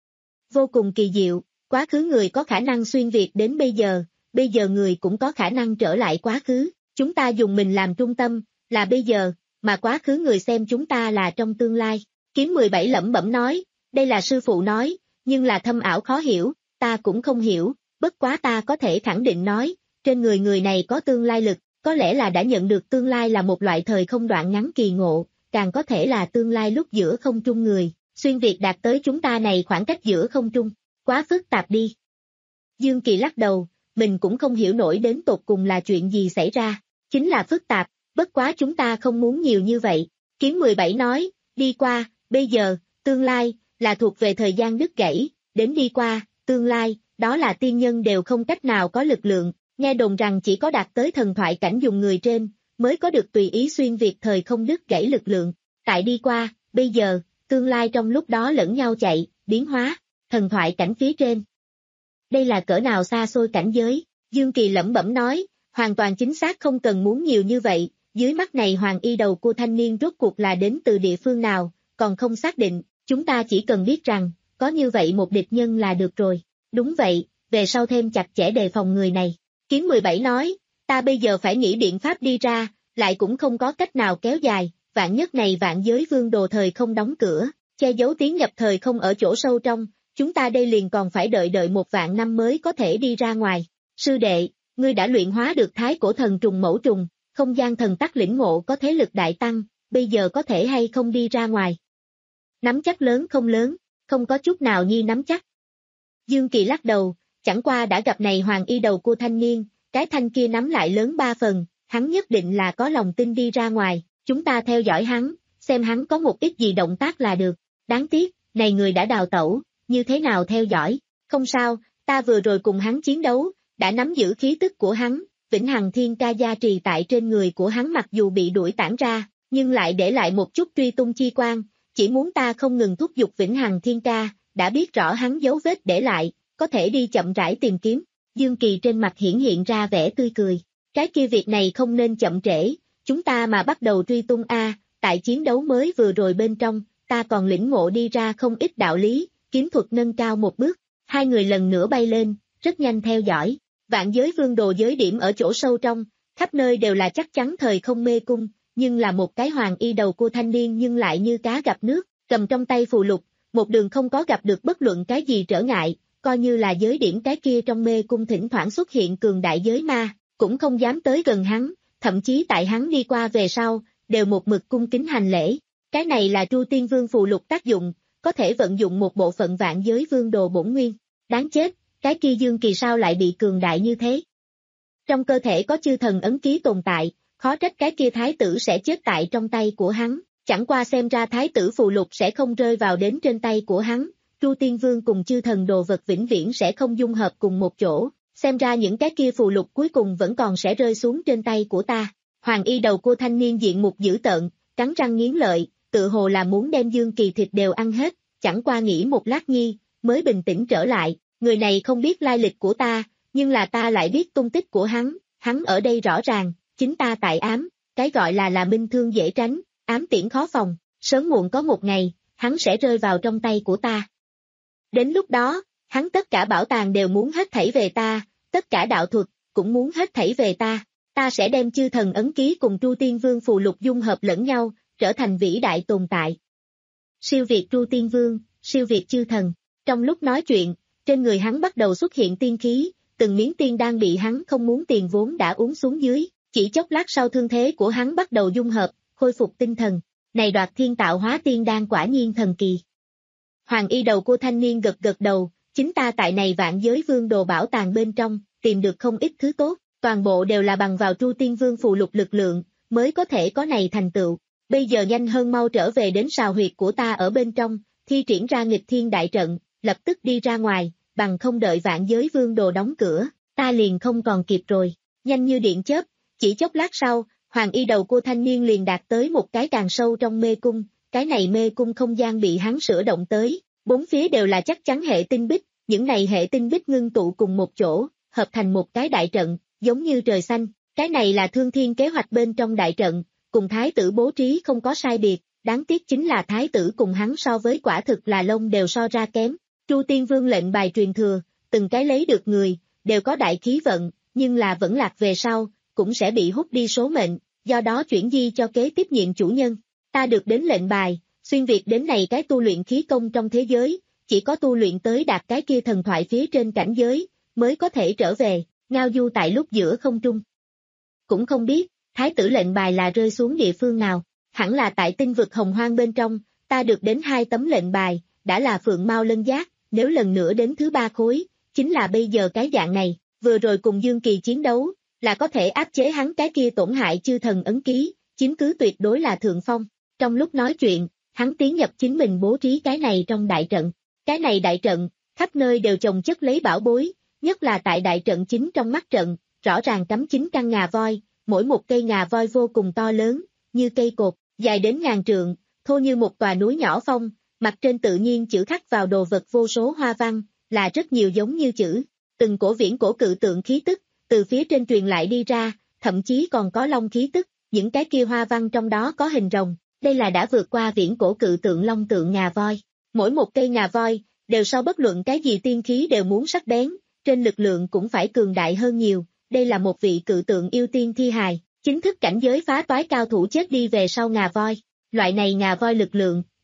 Vô cùng kỳ diệu, quá khứ người có khả năng xuyên việt đến bây giờ, bây giờ người cũng có khả năng trở lại quá khứ, chúng ta dùng mình làm trung tâm, là bây giờ, mà quá khứ người xem chúng ta là trong tương lai. Kiếm mười bảy lẩm bẩm nói, đây là sư phụ nói, nhưng là thâm ảo khó hiểu, ta cũng không hiểu, bất quá ta có thể khẳng định nói, trên người người này có tương lai lực, có lẽ là đã nhận được tương lai là một loại thời không đoạn ngắn kỳ ngộ, càng có thể là tương lai lúc giữa không trung người, xuyên việt đạt tới chúng ta này khoảng cách giữa không trung, quá phức tạp đi. Dương Kỳ lắc đầu, mình cũng không hiểu nổi đến tột cùng là chuyện gì xảy ra, chính là phức tạp, bất quá chúng ta không muốn nhiều như vậy. Kiếm mười bảy nói, đi qua, bây giờ, tương lai, là thuộc về thời gian đứt gãy, đến đi qua, tương lai, đó là tiên nhân đều không cách nào có lực lượng, nghe đồn rằng chỉ có đạt tới thần thoại cảnh dùng người trên, mới có được tùy ý xuyên việt thời không đứt gãy lực lượng. Tại đi qua, bây giờ, tương lai trong lúc đó lẫn nhau chạy, biến hóa, thần thoại cảnh phía trên. Đây là cỡ nào xa xôi cảnh giới, Dương Kỳ lẩm bẩm nói, hoàn toàn chính xác không cần muốn nhiều như vậy, dưới mắt này Hoàng Y đầu cô thanh niên rốt cuộc là đến từ địa phương nào, còn không xác định, chúng ta chỉ cần biết rằng, có như vậy một địch nhân là được rồi. Đúng vậy, về sau thêm chặt chẽ đề phòng người này. Kiếm mười bảy nói, ta bây giờ phải nghĩ biện pháp đi ra, lại cũng không có cách nào kéo dài, vạn nhất này vạn giới vương đồ thời không đóng cửa, che giấu tiến nhập thời không ở chỗ sâu trong, chúng ta đây liền còn phải đợi đợi một vạn năm mới có thể đi ra ngoài. Sư đệ, ngươi đã luyện hóa được thái cổ thần trùng mẫu trùng, không gian thần tắc lĩnh ngộ có thế lực đại tăng, bây giờ có thể hay không đi ra ngoài? Nắm chắc lớn không lớn, không có chút nào nhi nắm chắc. Dương Kỳ lắc đầu, chẳng qua đã gặp này hoàng y đầu cua thanh niên, cái thanh kia nắm lại lớn ba phần, hắn nhất định là có lòng tin đi ra ngoài, chúng ta theo dõi hắn, xem hắn có một ít gì động tác là được. Đáng tiếc, này người đã đào tẩu, như thế nào theo dõi? Không sao, ta vừa rồi cùng hắn chiến đấu, đã nắm giữ khí tức của hắn, Vĩnh Hằng Thiên Ca gia trì tại trên người của hắn mặc dù bị đuổi tản ra, nhưng lại để lại một chút truy tung chi quan, chỉ muốn ta không ngừng thúc giục Vĩnh Hằng Thiên Ca, đã biết rõ hắn dấu vết để lại, có thể đi chậm rãi tìm kiếm. Dương Kỳ trên mặt hiển hiện ra vẻ tươi cười, cái kia việc này không nên chậm trễ, chúng ta mà bắt đầu truy tung a, tại chiến đấu mới vừa rồi bên trong, ta còn lĩnh ngộ đi ra không ít đạo lý, kiếm thuật nâng cao một bước, hai người lần nữa bay lên, rất nhanh theo dõi. Vạn giới vương đồ giới điểm ở chỗ sâu trong, khắp nơi đều là chắc chắn thời không mê cung, nhưng là một cái hoàng y đầu cua thanh niên nhưng lại như cá gặp nước, cầm trong tay phù lục, một đường không có gặp được bất luận cái gì trở ngại, coi như là giới điểm cái kia trong mê cung thỉnh thoảng xuất hiện cường đại giới ma, cũng không dám tới gần hắn, thậm chí tại hắn đi qua về sau, đều một mực cung kính hành lễ. Cái này là Tru Tiên Vương phù lục tác dụng, có thể vận dụng một bộ phận vạn giới vương đồ bổn nguyên. Đáng chết, cái kia Dương Kỳ sao lại bị cường đại như thế? Trong cơ thể có chư thần ấn ký tồn tại, khó trách cái kia thái tử sẽ chết tại trong tay của hắn, chẳng qua xem ra thái tử phù lục sẽ không rơi vào đến trên tay của hắn, Tru Tiên Vương cùng chư thần đồ vật vĩnh viễn sẽ không dung hợp cùng một chỗ, xem ra những cái kia phù lục cuối cùng vẫn còn sẽ rơi xuống trên tay của ta. Hoàng y đầu cua thanh niên diện mục dữ tợn, cắn răng nghiến lợi, tự hồ là muốn đem Dương Kỳ thịt đều ăn hết, chẳng qua nghĩ một lát nhi, mới bình tĩnh trở lại, người này không biết lai lịch của ta, nhưng là ta lại biết tung tích của hắn, hắn ở đây rõ ràng, chính ta tại ám, cái gọi là là minh thương dễ tránh, ám tiễn khó phòng, sớm muộn có một ngày, hắn sẽ rơi vào trong tay của ta. Đến lúc đó, hắn tất cả bảo tàng đều muốn hết thảy về ta, tất cả đạo thuật, cũng muốn hết thảy về ta, ta sẽ đem chư thần ấn ký cùng Tru Tiên Vương phù lục dung hợp lẫn nhau, trở thành vĩ đại tồn tại. Siêu việt Tru Tiên Vương, siêu việt chư thần, trong lúc nói chuyện, trên người hắn bắt đầu xuất hiện tiên khí, từng miếng tiên đang bị hắn không muốn tiền vốn đã uống xuống dưới, chỉ chốc lát sau thương thế của hắn bắt đầu dung hợp, khôi phục tinh thần, này đoạt thiên tạo hóa tiên đan quả nhiên thần kỳ. Hoàng y đầu cua thanh niên gật gật đầu, chính ta tại này vạn giới vương đồ bảo tàng bên trong, tìm được không ít thứ tốt, toàn bộ đều là bằng vào Tru Tiên Vương phù lục lực lượng, mới có thể có này thành tựu. Bây giờ nhanh hơn mau trở về đến sào huyệt của ta ở bên trong, thi triển ra nghịch thiên đại trận, lập tức đi ra ngoài, bằng không đợi vạn giới vương đồ đóng cửa, ta liền không còn kịp rồi, nhanh như điện chớp, chỉ chốc lát sau, hoàng y đầu cua thanh niên liền đạt tới một cái càng sâu trong mê cung, cái này mê cung không gian bị hắn sửa động tới, bốn phía đều là chắc chắn hệ tinh bích, những này hệ tinh bích ngưng tụ cùng một chỗ, hợp thành một cái đại trận, giống như trời xanh, cái này là thương thiên kế hoạch bên trong đại trận, cùng thái tử bố trí không có sai biệt, đáng tiếc chính là thái tử cùng hắn so với quả thực là lông đều so ra kém. Tru Tiên Vương lệnh bài truyền thừa, từng cái lấy được người, đều có đại khí vận, nhưng là vẫn lạc về sau, cũng sẽ bị hút đi số mệnh, do đó chuyển di cho kế tiếp nhiệm chủ nhân. Ta được đến lệnh bài, xuyên việt đến này cái tu luyện khí công trong thế giới, chỉ có tu luyện tới đạt cái kia thần thoại phía trên cảnh giới, mới có thể trở về, ngao du tại lúc giữa không trung. Cũng không biết, thái tử lệnh bài là rơi xuống địa phương nào, hẳn là tại tinh vực hồng hoang bên trong, ta được đến hai tấm lệnh bài, đã là phượng mao lân giác, nếu lần nữa đến thứ ba khối, chính là bây giờ cái dạng này, vừa rồi cùng Dương Kỳ chiến đấu, là có thể áp chế hắn cái kia tổn hại chư thần ấn ký, chiếm cứ tuyệt đối là thượng phong. Trong lúc nói chuyện, hắn tiến nhập chính mình bố trí cái này trong đại trận. Cái này đại trận, khắp nơi đều chồng chất lấy bảo bối, nhất là tại đại trận chính trong mắt trận, rõ ràng cắm chín căn ngà voi, mỗi một cây ngà voi vô cùng to lớn, như cây cột, dài đến ngàn trượng, thô như một tòa núi nhỏ phong, mặt trên tự nhiên chữ khắc vào đồ vật vô số hoa văn, là rất nhiều giống như chữ, từng cổ viễn cổ cự tượng khí tức, từ phía trên truyền lại đi ra, thậm chí còn có long khí tức, những cái kia hoa văn trong đó có hình rồng, đây là đã vượt qua viễn cổ cự tượng long tượng ngà voi. Mỗi một cây ngà voi, đều so bất luận cái gì tiên khí đều muốn sắc bén, trên lực lượng cũng phải cường đại hơn nhiều, đây là một vị cự tượng yêu tiên thi hài, chính thức cảnh giới phá toái cao thủ chết đi về sau ngà voi. Loại này ngà voi lực lượng,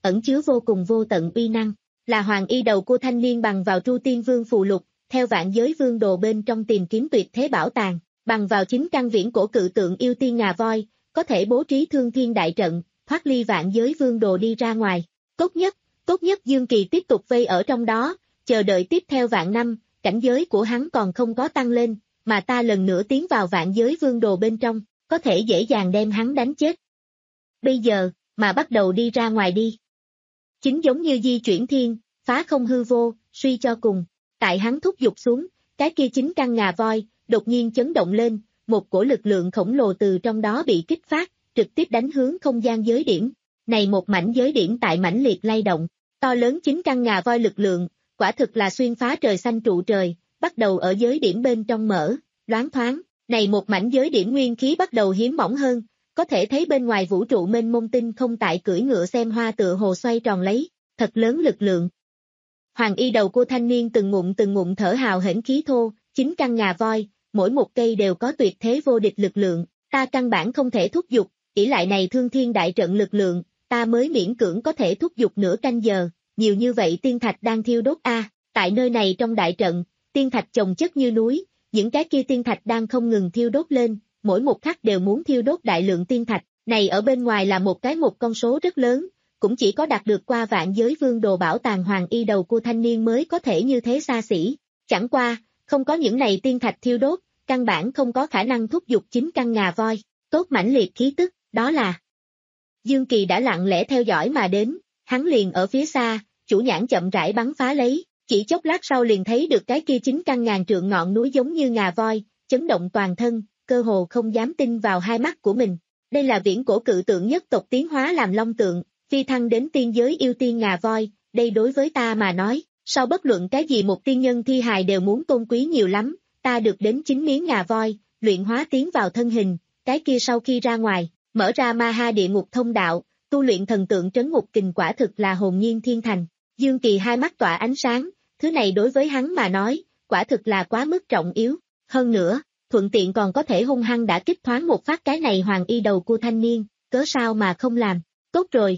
ẩn chứa vô cùng vô tận uy năng, là hoàng y đầu cua thanh niên bằng vào Tru Tiên Vương phù lục, theo vạn giới vương đồ bên trong tìm kiếm tuyệt thế bảo tàng, bằng vào chính căn viễn cổ cự tượng yêu tiên ngà voi, có thể bố trí thương thiên đại trận, thoát ly vạn giới vương đồ đi ra ngoài. Tốt nhất, tốt nhất Dương Kỳ tiếp tục vây ở trong đó, chờ đợi tiếp theo vạn năm, cảnh giới của hắn còn không có tăng lên, mà ta lần nữa tiến vào vạn giới vương đồ bên trong, có thể dễ dàng đem hắn đánh chết. Bây giờ, mà bắt đầu đi ra ngoài đi. Chính giống như di chuyển thiên, phá không hư vô, suy cho cùng, tại hắn thúc giục xuống, cái kia chính căn ngà voi, đột nhiên chấn động lên, một cổ lực lượng khổng lồ từ trong đó bị kích phát, trực tiếp đánh hướng không gian giới điểm. Này một mảnh giới điểm tại mãnh liệt lay động, to lớn chính căn ngà voi lực lượng, quả thực là xuyên phá trời xanh trụ trời, bắt đầu ở giới điểm bên trong mở, loáng thoáng, này một mảnh giới điểm nguyên khí bắt đầu hiếm mỏng hơn, có thể thấy bên ngoài vũ trụ mênh mông tinh không tại cưỡi ngựa xem hoa tựa hồ xoay tròn lấy, thật lớn lực lượng. Hoàng y đầu cô thanh niên từng ngụm từng ngụm thở hào hển khí thô, chính căn ngà voi, mỗi một cây đều có tuyệt thế vô địch lực lượng, ta căn bản không thể thúc giục, ỷ lại này thương thiên đại trận lực lượng, ta mới miễn cưỡng có thể thúc giục nửa canh giờ, nhiều như vậy tiên thạch đang thiêu đốt a, tại nơi này trong đại trận, tiên thạch chồng chất như núi, những cái kia tiên thạch đang không ngừng thiêu đốt lên, mỗi một khắc đều muốn thiêu đốt đại lượng tiên thạch, này ở bên ngoài là một cái một con số rất lớn, cũng chỉ có đạt được qua vạn giới vương đồ bảo tàng hoàng y đầu của thanh niên mới có thể như thế xa xỉ, chẳng qua, không có những này tiên thạch thiêu đốt, căn bản không có khả năng thúc giục chính căn ngà voi, tốt mãnh liệt khí tức, đó là Dương Kỳ đã lặng lẽ theo dõi mà đến, hắn liền ở phía xa, chủ nhãn chậm rãi bắn phá lấy, chỉ chốc lát sau liền thấy được cái kia chính căn ngàn trượng ngọn núi giống như ngà voi, chấn động toàn thân, cơ hồ không dám tin vào hai mắt của mình. Đây là viễn cổ cự tượng nhất tộc tiến hóa làm long tượng, phi thăng đến tiên giới yêu tiên ngà voi, đây đối với ta mà nói, sau bất luận cái gì một tiên nhân thi hài đều muốn tôn quý nhiều lắm, ta được đến chính miếng ngà voi, luyện hóa tiến vào thân hình, cái kia sau khi ra ngoài, mở ra ma ha địa ngục thông đạo, tu luyện thần tượng trấn ngục kình quả thực là hồn nhiên thiên thành. Dương Kỳ hai mắt tỏa ánh sáng, thứ này đối với hắn mà nói, quả thực là quá mức trọng yếu, hơn nữa, thuận tiện còn có thể hung hăng đã kích thoáng một phát cái này hoàng y đầu của thanh niên, cớ sao mà không làm, tốt rồi.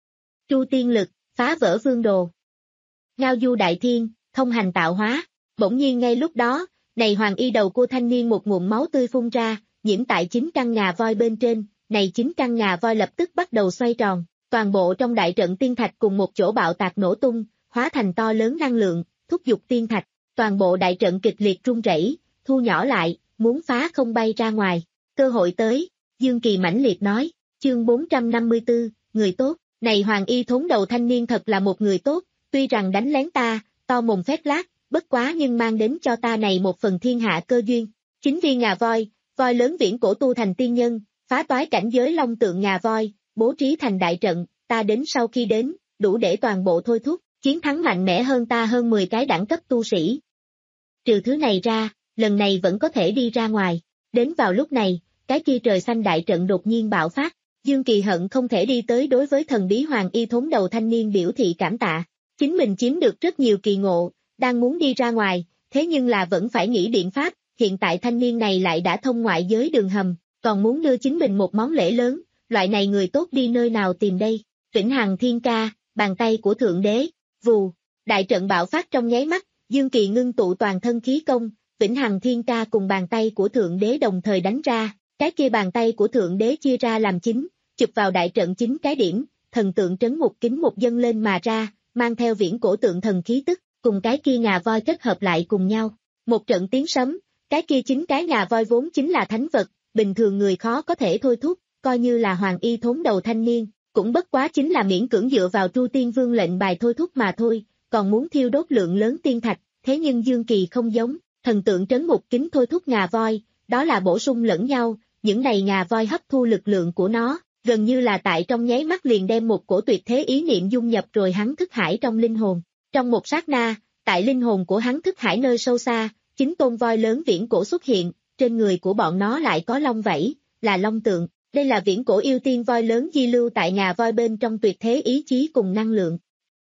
Tru tiên lực, phá vỡ vương đồ. Ngao du đại thiên, thông hành tạo hóa, bỗng nhiên ngay lúc đó, này hoàng y đầu của thanh niên một ngụm máu tươi phun ra, nhiễm tại chính căn ngà voi bên trên, này chính căn ngà voi lập tức bắt đầu xoay tròn, toàn bộ trong đại trận tiên thạch cùng một chỗ bạo tạc nổ tung, hóa thành to lớn năng lượng, thúc giục tiên thạch, toàn bộ đại trận kịch liệt rung rẩy, thu nhỏ lại, muốn phá không bay ra ngoài, cơ hội tới, Dương Kỳ mãnh liệt nói, chương bốn trăm năm mươi tư, người tốt, này hoàng y thốn đầu thanh niên thật là một người tốt, tuy rằng đánh lén ta, to mồm phét lác, bất quá nhưng mang đến cho ta này một phần thiên hạ cơ duyên, chính viên ngà voi, voi lớn viễn cổ tu thành tiên nhân, phá toái cảnh giới long tượng ngà voi, bố trí thành đại trận, ta đến sau khi đến, đủ để toàn bộ thôi thúc, chiến thắng mạnh mẽ hơn ta hơn mười cái đẳng cấp tu sĩ. Trừ thứ này ra, lần này vẫn có thể đi ra ngoài, đến vào lúc này, cái kia trời xanh đại trận đột nhiên bạo phát, Dương Kỳ hận không thể đi tới đối với thần bí hoàng y thốn đầu thanh niên biểu thị cảm tạ, chính mình chiếm được rất nhiều kỳ ngộ, đang muốn đi ra ngoài, thế nhưng là vẫn phải nghĩ biện pháp, hiện tại thanh niên này lại đã thông ngoại giới đường hầm, còn muốn đưa chính mình một món lễ lớn, loại này người tốt đi nơi nào tìm đây, Vĩnh Hằng Thiên Ca, bàn tay của Thượng Đế, vù, đại trận bạo phát trong nháy mắt, Dương Kỳ ngưng tụ toàn thân khí công, Vĩnh Hằng Thiên Ca cùng bàn tay của Thượng Đế đồng thời đánh ra, cái kia bàn tay của Thượng Đế chia ra làm chính, chụp vào đại trận chính cái điểm, thần tượng trấn ngục kính một dâng lên mà ra, mang theo viễn cổ tượng thần khí tức, cùng cái kia ngà voi kết hợp lại cùng nhau, một trận tiếng sấm, cái kia chính cái ngà voi vốn chính là thánh vật, bình thường người khó có thể thôi thúc, coi như là hoàng y thốn đầu thanh niên, cũng bất quá chính là miễn cưỡng dựa vào Tru Tiên Vương lệnh bài thôi thúc mà thôi, còn muốn thiêu đốt lượng lớn tiên thạch, thế nhưng Dương Kỳ không giống, thần tượng trấn ngục kính thôi thúc ngà voi, đó là bổ sung lẫn nhau, những này ngà voi hấp thu lực lượng của nó, gần như là tại trong nháy mắt liền đem một cổ tuyệt thế ý niệm dung nhập rồi hắn thức hải trong linh hồn, trong một sát na, tại linh hồn của hắn thức hải nơi sâu xa, chính tôn voi lớn viễn cổ xuất hiện, trên người của bọn nó lại có long vảy, là long tượng, đây là viễn cổ yêu tiên voi lớn di lưu tại ngà voi bên trong tuyệt thế ý chí cùng năng lượng.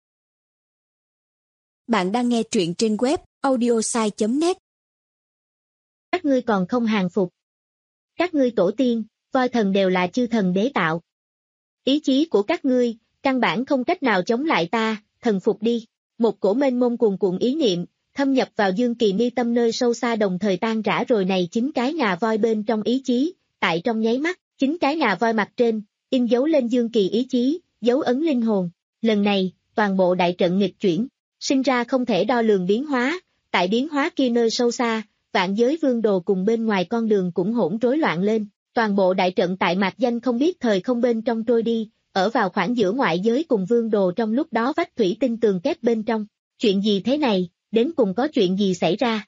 Bạn đang nghe truyện trên web audiosai chấm net. Các ngươi còn không hàng phục. Các ngươi tổ tiên, voi thần đều là chư thần đế tạo. Ý chí của các ngươi, căn bản không cách nào chống lại ta, thần phục đi. Một cổ mênh mông cuồn cuộn ý niệm, thâm nhập vào Dương Kỳ mi tâm nơi sâu xa đồng thời tan rã rồi này chính cái ngà voi bên trong ý chí, tại trong nháy mắt, chính cái ngà voi mặt trên, in dấu lên Dương Kỳ ý chí, dấu ấn linh hồn. Lần này, toàn bộ đại trận nghịch chuyển, sinh ra không thể đo lường biến hóa, tại biến hóa kia nơi sâu xa, vạn giới vương đồ cùng bên ngoài con đường cũng hỗn rối loạn lên, toàn bộ đại trận tại mạc danh không biết thời không bên trong trôi đi, ở vào khoảng giữa ngoại giới cùng vương đồ trong lúc đó vách thủy tinh tường kép bên trong. Chuyện gì thế này, đến cùng có chuyện gì xảy ra?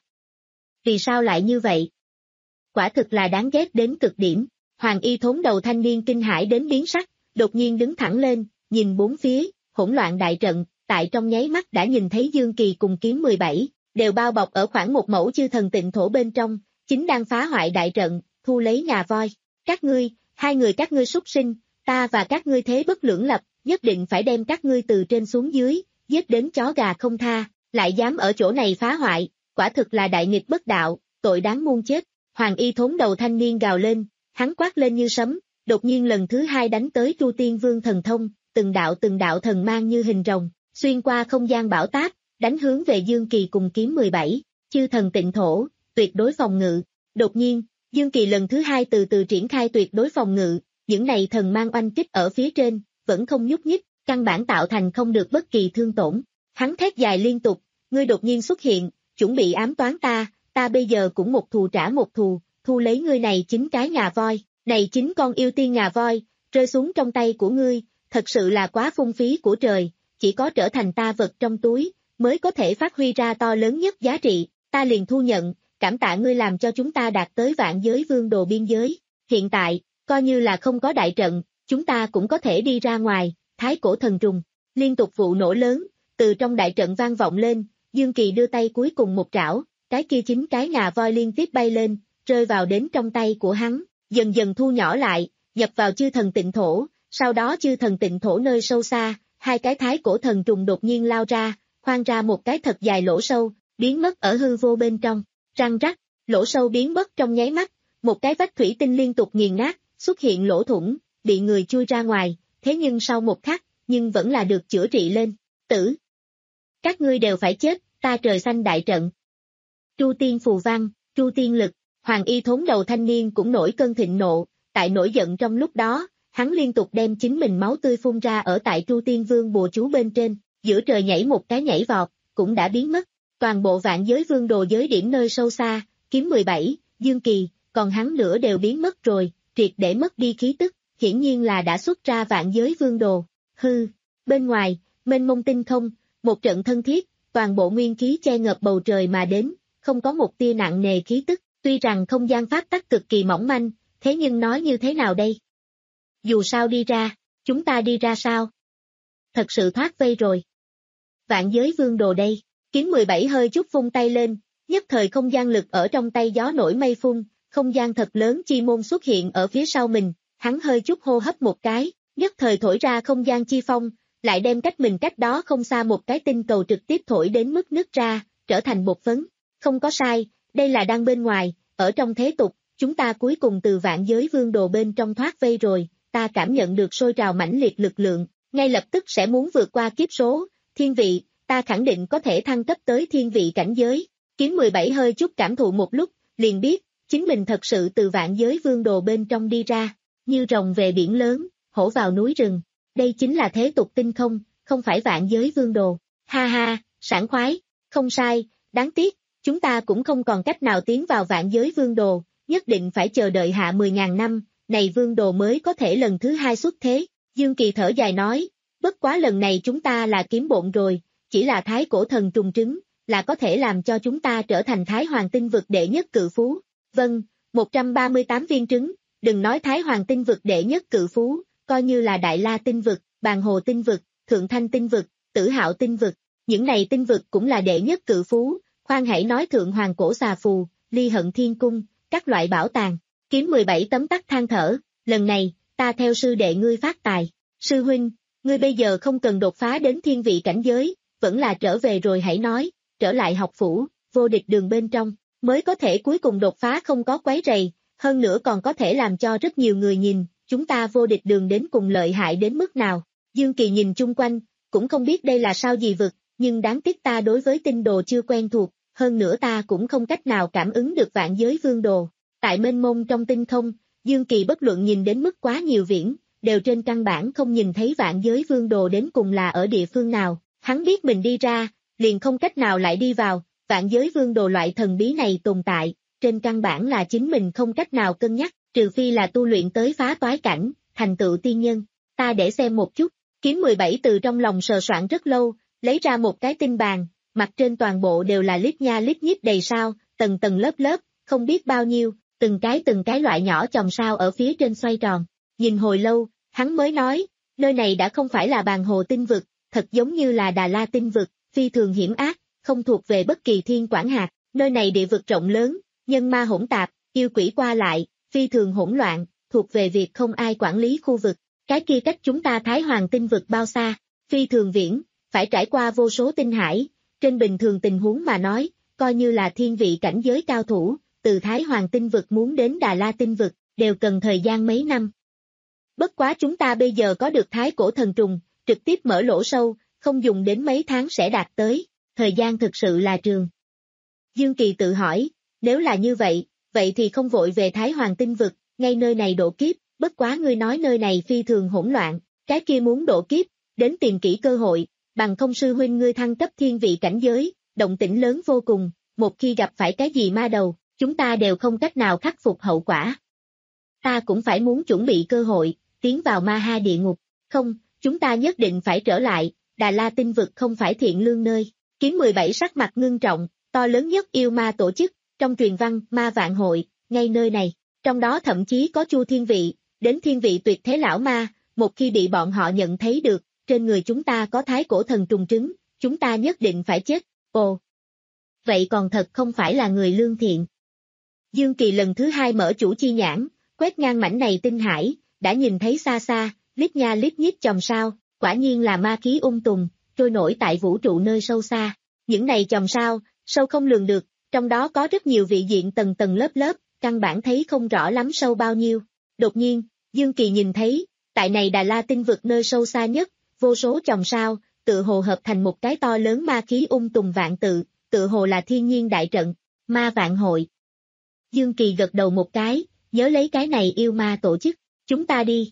Vì sao lại như vậy? Quả thực là đáng ghét đến cực điểm. Hoàng y thốn đầu thanh niên kinh hãi đến biến sắc, đột nhiên đứng thẳng lên, nhìn bốn phía, hỗn loạn đại trận, tại trong nháy mắt đã nhìn thấy Dương Kỳ cùng kiếm mười bảy, đều bao bọc ở khoảng một mẫu chư thần tịnh thổ bên trong, chính đang phá hoại đại trận, thu lấy ngà voi. Các ngươi, hai người các ngươi súc sinh, ta và các ngươi thế bất lưỡng lập, nhất định phải đem các ngươi từ trên xuống dưới, giết đến chó gà không tha, lại dám ở chỗ này phá hoại, quả thực là đại nghịch bất đạo, tội đáng muôn chết. Hoàng y thốn đầu thanh niên gào lên, hắn quát lên như sấm, đột nhiên lần thứ hai đánh tới Chu Tiên Vương thần thông, từng đạo từng đạo thần mang như hình rồng, xuyên qua không gian bão táp, đánh hướng về Dương Kỳ cùng kiếm mười bảy, chư thần tịnh thổ, tuyệt đối phòng ngự. Đột nhiên, Dương Kỳ lần thứ hai từ từ triển khai tuyệt đối phòng ngự, những này thần mang oanh kích ở phía trên, vẫn không nhúc nhích, căn bản tạo thành không được bất kỳ thương tổn. Hắn thét dài liên tục, ngươi đột nhiên xuất hiện, chuẩn bị ám toán ta, ta bây giờ cũng một thù trả một thù, thu lấy ngươi này chính cái ngà voi, này chính con yêu tiên ngà voi, rơi xuống trong tay của ngươi, thật sự là quá phung phí của trời, chỉ có trở thành ta vật trong túi, mới có thể phát huy ra to lớn nhất giá trị, ta liền thu nhận, cảm tạ ngươi làm cho chúng ta đạt tới vạn giới vương đồ biên giới. Hiện tại, coi như là không có đại trận, chúng ta cũng có thể đi ra ngoài. Thái cổ thần trùng, liên tục vụ nổ lớn, từ trong đại trận vang vọng lên, Dương Kỳ đưa tay cuối cùng một trảo, cái kia chính cái ngà voi liên tiếp bay lên, rơi vào đến trong tay của hắn, dần dần thu nhỏ lại, nhập vào chư thần tịnh thổ, sau đó chư thần tịnh thổ nơi sâu xa, hai cái thái cổ thần trùng đột nhiên lao ra, khoan ra một cái thật dài lỗ sâu, biến mất ở hư vô bên trong, răng rắc, lỗ sâu biến mất trong nháy mắt, một cái vách thủy tinh liên tục nghiền nát, xuất hiện lỗ thủng, bị người chui ra ngoài. Thế nhưng sau một khắc, nhưng vẫn là được chữa trị lên, tử. Các ngươi đều phải chết, ta trời xanh đại trận. Chu tiên phù văn, chu tiên lực, hoàng y thốn đầu thanh niên cũng nổi cơn thịnh nộ, tại nổi giận trong lúc đó, hắn liên tục đem chính mình máu tươi phun ra ở tại Chu Tiên Vương bùa chú bên trên, giữa trời nhảy một cái nhảy vọt, cũng đã biến mất. Toàn bộ vạn giới vương đồ giới điểm nơi sâu xa, kiếm mười bảy, Dương Kỳ, còn hắn nữa đều biến mất rồi, triệt để mất đi khí tức. Hiển nhiên là đã xuất ra vạn giới vương đồ. Hư, bên ngoài, mênh mông tinh không, một trận thân thiết, toàn bộ nguyên khí che ngập bầu trời mà đến, không có một tia nặng nề khí tức, tuy rằng không gian pháp tắc cực kỳ mỏng manh, thế nhưng nói như thế nào đây? Dù sao đi ra, chúng ta đi ra sao? Thật sự thoát vây rồi. Vạn giới vương đồ đây, kiếm mười bảy hơi chút vung tay lên, nhất thời không gian lực ở trong tay gió nổi mây phun, không gian thật lớn chi môn xuất hiện ở phía sau mình. Hắn hơi chút hô hấp một cái, nhất thời thổi ra không gian chi phong, lại đem cách mình cách đó không xa một cái tinh cầu trực tiếp thổi đến mức nứt ra, trở thành bột phấn. Không có sai, đây là đang bên ngoài, ở trong thế tục, chúng ta cuối cùng từ vạn giới vương đồ bên trong thoát vây rồi, ta cảm nhận được sôi trào mãnh liệt lực lượng, ngay lập tức sẽ muốn vượt qua kiếp số, thiên vị, ta khẳng định có thể thăng cấp tới thiên vị cảnh giới. Kiếm mười bảy hơi chút cảm thụ một lúc, liền biết, chính mình thật sự từ vạn giới vương đồ bên trong đi ra. Như rồng về biển lớn, hổ vào núi rừng, đây chính là thế tục tinh không, không phải vạn giới vương đồ. Ha ha, sảng khoái, không sai, đáng tiếc, chúng ta cũng không còn cách nào tiến vào vạn giới vương đồ, nhất định phải chờ đợi hạ mười ngàn năm, này vương đồ mới có thể lần thứ hai xuất thế. Dương Kỳ thở dài nói, bất quá lần này chúng ta là kiếm bộn rồi, chỉ là thái cổ thần trùng trứng, là có thể làm cho chúng ta trở thành thái hoàng tinh vực đệ nhất cự phú. Vâng, một trăm ba mươi tám viên trứng. Đừng nói Thái Hoàng tinh vực đệ nhất cự phú, coi như là Đại La tinh vực, Bàn Hồ tinh vực, Thượng Thanh tinh vực, Tử Hạo tinh vực, những này tinh vực cũng là đệ nhất cự phú, khoan hãy nói Thượng Hoàng cổ xà phù, Ly Hận Thiên cung, các loại bảo tàng. Kiếm mười bảy tấm tắc than thở, lần này, ta theo sư đệ ngươi phát tài. Sư huynh, ngươi bây giờ không cần đột phá đến thiên vị cảnh giới, vẫn là trở về rồi hãy nói, trở lại học phủ, vô địch đường bên trong, mới có thể cuối cùng đột phá không có quấy rầy. Hơn nữa còn có thể làm cho rất nhiều người nhìn, chúng ta vô địch đường đến cùng lợi hại đến mức nào. Dương Kỳ nhìn chung quanh, cũng không biết đây là sao gì vực, nhưng đáng tiếc ta đối với tinh đồ chưa quen thuộc, hơn nữa ta cũng không cách nào cảm ứng được vạn giới vương đồ. Tại mênh mông trong tinh không, Dương Kỳ bất luận nhìn đến mức quá nhiều viễn, đều trên căn bản không nhìn thấy vạn giới vương đồ đến cùng là ở địa phương nào. Hắn biết mình đi ra, liền không cách nào lại đi vào, vạn giới vương đồ loại thần bí này tồn tại, trên căn bản là chính mình không cách nào cân nhắc, trừ phi là tu luyện tới phá toái cảnh, thành tựu tiên nhân. Ta để xem một chút, kiếm mười bảy từ trong lòng sờ soạn rất lâu, lấy ra một cái tinh bàn, mặt trên toàn bộ đều là lít nha lít nhít đầy sao, tầng tầng lớp lớp, không biết bao nhiêu, từng cái từng cái loại nhỏ chòm sao ở phía trên xoay tròn. Nhìn hồi lâu, hắn mới nói, nơi này đã không phải là bàn hồ tinh vực, thật giống như là Đà La tinh vực, phi thường hiểm ác, không thuộc về bất kỳ thiên quản hạt, nơi này địa vực rộng lớn, nhân ma hỗn tạp, yêu quỷ qua lại, phi thường hỗn loạn, thuộc về việc không ai quản lý khu vực. Cái kia cách chúng ta Thái Hoàng tinh vực bao xa, phi thường viễn, phải trải qua vô số tinh hải, trên bình thường tình huống mà nói, coi như là thiên vị cảnh giới cao thủ, từ Thái Hoàng tinh vực muốn đến Đà La tinh vực, đều cần thời gian mấy năm. Bất quá chúng ta bây giờ có được Thái Cổ Thần Trùng, trực tiếp mở lỗ sâu, không dùng đến mấy tháng sẽ đạt tới, thời gian thực sự là trường. Dương Kỳ tự hỏi, nếu là như vậy, vậy thì không vội về Thái Hoàng tinh vực, ngay nơi này độ kiếp, bất quá ngươi nói nơi này phi thường hỗn loạn, cái kia muốn độ kiếp, đến tìm kỹ cơ hội, bằng không sư huynh ngươi thăng cấp thiên vị cảnh giới, động tĩnh lớn vô cùng, một khi gặp phải cái gì ma đầu, chúng ta đều không cách nào khắc phục hậu quả. Ta cũng phải muốn chuẩn bị cơ hội, tiến vào ma ha địa ngục, không, chúng ta nhất định phải trở lại, Đà La tinh vực không phải thiện lương nơi. Kiếm mười bảy sắc mặt ngưng trọng, to lớn nhất yêu ma tổ chức, trong truyền văn ma vạn hội, ngay nơi này, trong đó thậm chí có Chu thiên vị, đến thiên vị tuyệt thế lão ma, một khi bị bọn họ nhận thấy được, trên người chúng ta có Thái Cổ Thần Trùng trứng, chúng ta nhất định phải chết, ồ. Vậy còn thật không phải là người lương thiện. Dương Kỳ lần thứ hai mở chủ chi nhãn, quét ngang mảnh này tinh hải, đã nhìn thấy xa xa, lít nha lít nhít chòm sao, quả nhiên là ma khí ung tùm, trôi nổi tại vũ trụ nơi sâu xa. Những này chòm sao, sâu không lường được, trong đó có rất nhiều vị diện tầng tầng lớp lớp, căn bản thấy không rõ lắm sâu bao nhiêu. Đột nhiên, Dương Kỳ nhìn thấy, tại này Đà La tinh vực nơi sâu xa nhất, vô số chòm sao, tự hồ hợp thành một cái to lớn ma khí ung tùm vạn tự, tự hồ là thiên nhiên đại trận, ma vạn hội. Dương Kỳ gật đầu một cái, nhớ lấy cái này yêu ma tổ chức, chúng ta đi.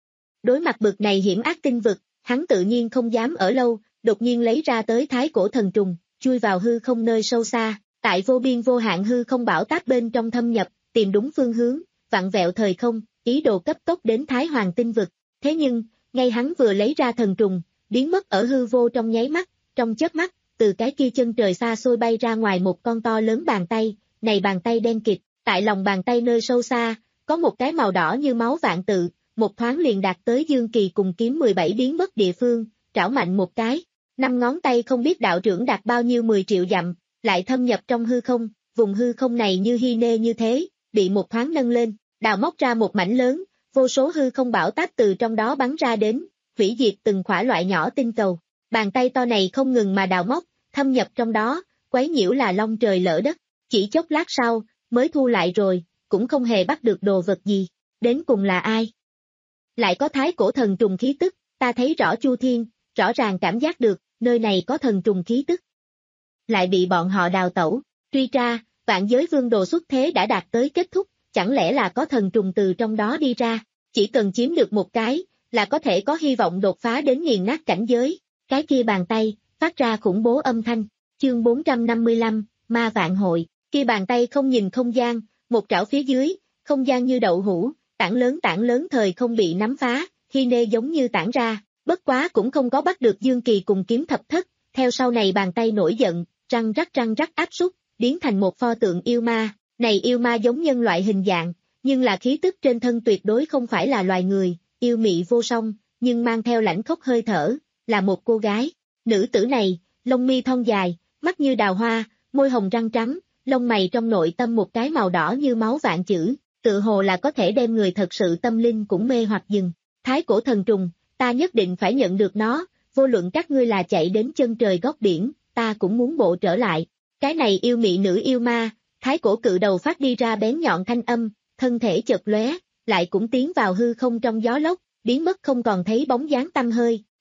Đối mặt bực này hiểm ác tinh vực, hắn tự nhiên không dám ở lâu, đột nhiên lấy ra tới Thái Cổ Thần Trùng, chui vào hư không nơi sâu xa, tại vô biên vô hạn hư không bão táp bên trong thâm nhập, tìm đúng phương hướng, vặn vẹo thời không, ý đồ cấp tốc đến Thái Hoàng tinh vực. Thế nhưng, ngay hắn vừa lấy ra thần trùng, biến mất ở hư vô trong nháy mắt, trong chớp mắt, từ cái kia chân trời xa xôi bay ra ngoài một con to lớn bàn tay, này bàn tay đen kịt, tại lòng bàn tay nơi sâu xa, có một cái màu đỏ như máu vạn tự, một thoáng liền đạt tới Dương Kỳ cùng kiếm mười bảy biến mất địa phương, trảo mạnh một cái, năm ngón tay không biết đạo trưởng đạt bao nhiêu mười triệu dặm, lại thâm nhập trong hư không, vùng hư không này như hy nê như thế, bị một thoáng nâng lên, đào móc ra một mảnh lớn, vô số hư không bão táp từ trong đó bắn ra đến, hủy diệt từng khỏa loại nhỏ tinh cầu. Bàn tay to này không ngừng mà đào móc, thâm nhập trong đó, quấy nhiễu là long trời lỡ đất, chỉ chốc lát sau, mới thu lại rồi, cũng không hề bắt được đồ vật gì, đến cùng là ai? Lại có Thái Cổ Thần Trùng khí tức, ta thấy rõ Chu Thiên, rõ ràng cảm giác được, nơi này có thần trùng khí tức. Lại bị bọn họ đào tẩu, truy tra, vạn giới vương đồ xuất thế đã đạt tới kết thúc, chẳng lẽ là có thần trùng từ trong đó đi ra, chỉ cần chiếm được một cái, là có thể có hy vọng đột phá đến nghiền nát cảnh giới, cái kia bàn tay, phát ra khủng bố âm thanh, chương bốn trăm năm mươi lăm, ma vạn hội, kia bàn tay không nhìn không gian, một trảo phía dưới, không gian như đậu hũ, tảng lớn tảng lớn thời không bị nắm phá, hy nê giống như tản ra, bất quá cũng không có bắt được Dương Kỳ cùng kiếm thập thất, theo sau này bàn tay nổi giận, răng rắc răng rắc áp súc, biến thành một pho tượng yêu ma, này yêu ma giống nhân loại hình dạng, nhưng là khí tức trên thân tuyệt đối không phải là loài người, yêu mị vô song, nhưng mang theo lãnh khốc hơi thở, là một cô gái, nữ tử này, lông mi thon dài, mắt như đào hoa, môi hồng răng trắng, lông mày trong nội tâm một cái màu đỏ như máu vạn chữ, tự hồ là có thể đem người thật sự tâm linh cũng mê hoặc dừng. Thái Cổ Thần Trùng, ta nhất định phải nhận được nó, vô luận các ngươi là chạy đến chân trời góc biển, ta cũng muốn bộ trở lại. Cái này yêu mị nữ yêu ma, Thái Cổ cự đầu phát đi ra bén nhọn thanh âm, thân thể chợt lóe, lại cũng tiến vào hư không trong gió lốc, biến mất không còn thấy bóng dáng tăm hơi,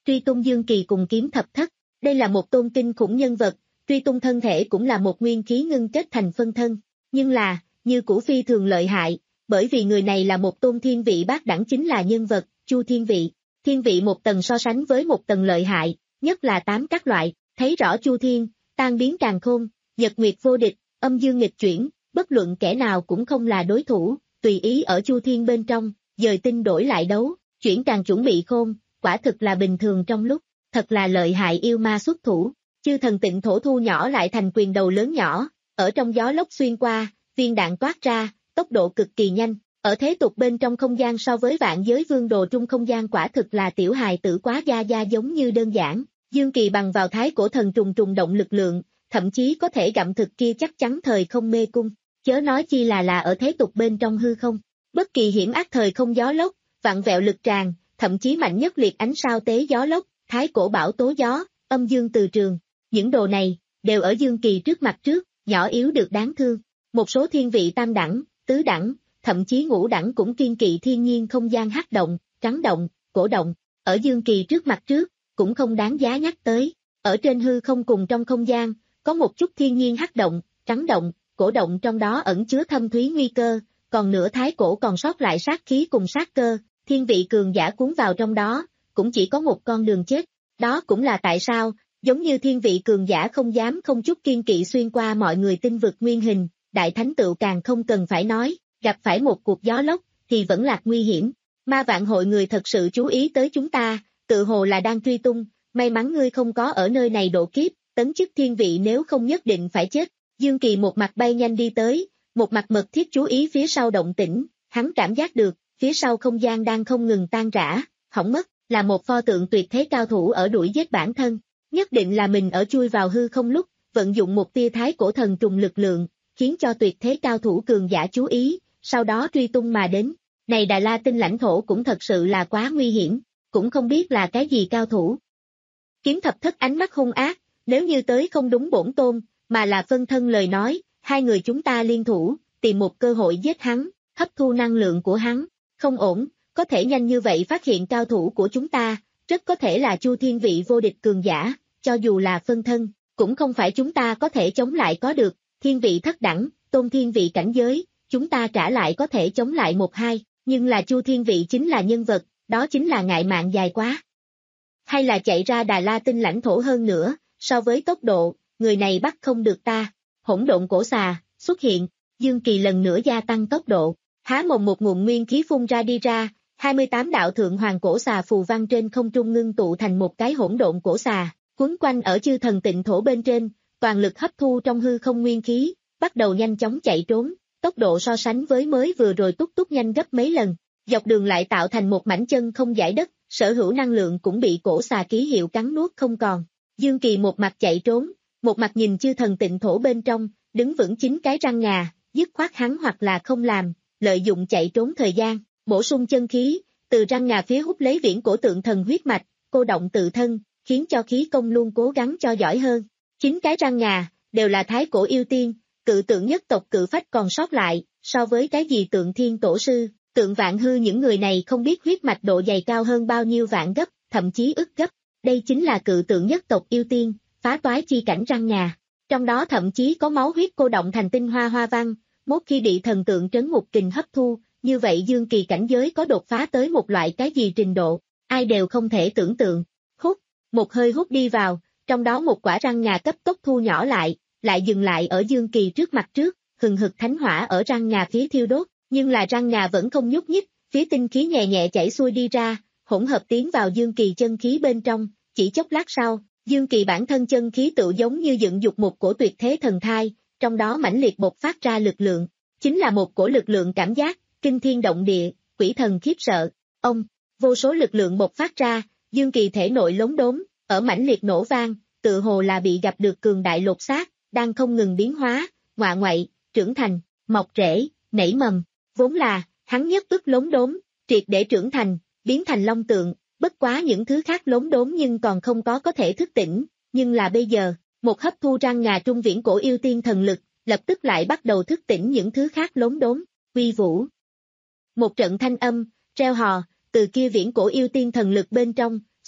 truy tung Dương Kỳ cùng kiếm thập thất. Đây là một tôn kinh khủng nhân vật, truy tung thân thể cũng là một nguyên khí ngưng kết thành phân thân. Nhưng là, như cũ phi thường lợi hại, bởi vì người này là một tôn thiên vị bát đẳng chính là nhân vật, Chu Thiên Vị. Thiên vị một tầng so sánh với một tầng lợi hại, nhất là tám các loại, thấy rõ Chu Thiên, tan biến càn khôn, nhật nguyệt vô địch, âm dương nghịch chuyển, bất luận kẻ nào cũng không là đối thủ, tùy ý ở Chu Thiên bên trong, dời tinh đổi lại đấu, chuyển càng chuẩn bị khôn, quả thực là bình thường trong lúc, thật là lợi hại yêu ma xuất thủ. Chư thần tịnh thổ thu nhỏ lại thành quyền đầu lớn nhỏ, ở trong gió lốc xuyên qua, viên đạn toát ra, tốc độ cực kỳ nhanh, ở thế tục bên trong không gian so với vạn giới vương đồ trung không gian quả thực là tiểu hài tử quá gia gia giống như đơn giản. Dương Kỳ bằng vào thái cổ thần trùng trùng động lực lượng, thậm chí có thể gặm thực kia chắc chắn thời không mê cung, chớ nói chi là là ở thế tục bên trong hư không. Bất kỳ hiểm ác thời không gió lốc, vạn vẹo lực tràn, thậm chí mạnh nhất liệt ánh sao tế gió lốc, thái cổ bão tố gió, âm dương từ trường. Những đồ này, đều ở Dương Kỳ trước mặt trước, nhỏ yếu được đáng thương. Một số thiên vị tam đẳng, tứ đẳng, thậm chí ngũ đẳng cũng kiên kỵ thiên nhiên không gian hắc động, trắng động, cổ động. Ở Dương Kỳ trước mặt trước, cũng không đáng giá nhắc tới. Ở trên hư không cùng trong không gian, có một chút thiên nhiên hắc động, trắng động, cổ động trong đó ẩn chứa thâm thúy nguy cơ, còn nửa thái cổ còn sót lại sát khí cùng sát cơ, thiên vị cường giả cuốn vào trong đó, cũng chỉ có một con đường chết. Đó cũng là tại sao, giống như thiên vị cường giả không dám không chút kiên kỵ xuyên qua mọi người tinh vực nguyên hình, đại thánh tựu càng không cần phải nói, gặp phải một cuộc gió lốc, thì vẫn là nguy hiểm. Ma vạn hội người thật sự chú ý tới chúng ta, tự hồ là đang truy tung, may mắn ngươi không có ở nơi này độ kiếp, tấn chức thiên vị nếu không nhất định phải chết. Dương Kỳ một mặt bay nhanh đi tới, một mặt mật thiết chú ý phía sau động tĩnh, hắn cảm giác được, phía sau không gian đang không ngừng tan rã, hỏng mất, là một pho tượng tuyệt thế cao thủ ở đuổi giết bản thân. Nhất định là mình ở chui vào hư không lúc, vận dụng một tia thái cổ thần trùng lực lượng, khiến cho tuyệt thế cao thủ cường giả chú ý, sau đó truy tung mà đến. Này Đà La Tinh lãnh thổ cũng thật sự là quá nguy hiểm, cũng không biết là cái gì cao thủ. Kiếm thập thất ánh mắt hung ác, nếu như tới không đúng bổn tôn, mà là phân thân lời nói, hai người chúng ta liên thủ, tìm một cơ hội giết hắn, hấp thu năng lượng của hắn, không ổn, có thể nhanh như vậy phát hiện cao thủ của chúng ta, rất có thể là Chu Thiên vị vô địch cường giả, cho dù là phân thân, cũng không phải chúng ta có thể chống lại có được, thiên vị thất đẳng, tôn thiên vị cảnh giới, chúng ta trả lại có thể chống lại một hai, nhưng là Chu Thiên vị chính là nhân vật, đó chính là ngại mạng dài quá. Hay là chạy ra Đà La Tinh lãnh thổ hơn nữa, so với tốc độ, người này bắt không được ta. Hỗn độn cổ xà, xuất hiện, Dương Kỳ lần nữa gia tăng tốc độ, há mồm một nguồn nguyên khí phun ra đi ra, hai mươi tám đạo thượng hoàng cổ xà phù văn trên không trung ngưng tụ thành một cái hỗn độn cổ xà, quấn quanh ở chư thần tịnh thổ bên trên, toàn lực hấp thu trong hư không nguyên khí, bắt đầu nhanh chóng chạy trốn, tốc độ so sánh với mới vừa rồi túc túc nhanh gấp mấy lần, dọc đường lại tạo thành một mảnh chân không dải đất, sở hữu năng lượng cũng bị cổ xà ký hiệu cắn nuốt không còn. Dương Kỳ một mặt chạy trốn, một mặt nhìn chư thần tịnh thổ bên trong, đứng vững chín cái răng ngà, dứt khoát hắn hoặc là không làm, lợi dụng chạy trốn thời gian, bổ sung chân khí, từ răng ngà phía hút lấy viễn cổ tượng thần huyết mạch, cô động tự thân, khiến cho khí công luôn cố gắng cho giỏi hơn. Chín cái răng ngà, đều là thái cổ yêu tiên, cự tượng nhất tộc cự phách còn sót lại, so với cái gì tượng thiên tổ sư, tượng vạn hư những người này không biết huyết mạch độ dày cao hơn bao nhiêu vạn gấp, thậm chí ức gấp. Đây chính là cự tượng nhất tộc yêu tiên, phá toái chi cảnh răng ngà. Trong đó thậm chí có máu huyết cô động thành tinh hoa hoa văn, mốt khi bị thần tượng trấn ngục kình hấp thu, như vậy Dương Kỳ cảnh giới có đột phá tới một loại cái gì trình độ, ai đều không thể tưởng tượng. Hút, một hơi hút đi vào, trong đó một quả răng ngà cấp tốc thu nhỏ lại, lại dừng lại ở Dương Kỳ trước mặt trước, hừng hực thánh hỏa ở răng ngà phía thiêu đốt, nhưng là răng ngà vẫn không nhúc nhích, phía tinh khí nhẹ nhẹ chảy xuôi đi ra, hỗn hợp tiến vào Dương Kỳ chân khí bên trong, chỉ chốc lát sau, Dương Kỳ bản thân chân khí tự giống như dựng dục một cổ tuyệt thế thần thai, trong đó mãnh liệt bộc phát ra lực lượng, chính là một cổ lực lượng cảm giác, kinh thiên động địa, quỷ thần khiếp sợ. Ông, vô số lực lượng bộc phát ra, Dương Kỳ thể nội lốm đốm, ở mãnh liệt nổ vang, tự hồ là bị gặp được cường đại lột xác, đang không ngừng biến hóa, ngọa ngoại, trưởng thành, mọc rễ, nảy mầm, vốn là, hắn nhất tức lốm đốm, triệt để trưởng thành, biến thành long tượng, bất quá những thứ khác lốm đốm nhưng còn không có có thể thức tỉnh, nhưng là bây giờ, một hấp thu răng ngà trung viễn cổ yêu tiên thần lực, lập tức lại bắt đầu thức tỉnh những thứ khác lốm đốm, uy vũ. Một trận thanh âm, reo hò, từ kia viễn cổ yêu tiên thần lực bên trong,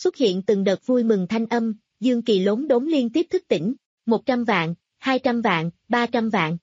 xuất hiện từng đợt vui mừng thanh âm, Dương Kỳ lốn đốn liên tiếp thức tỉnh, một trăm vạn, hai trăm vạn, ba trăm vạn,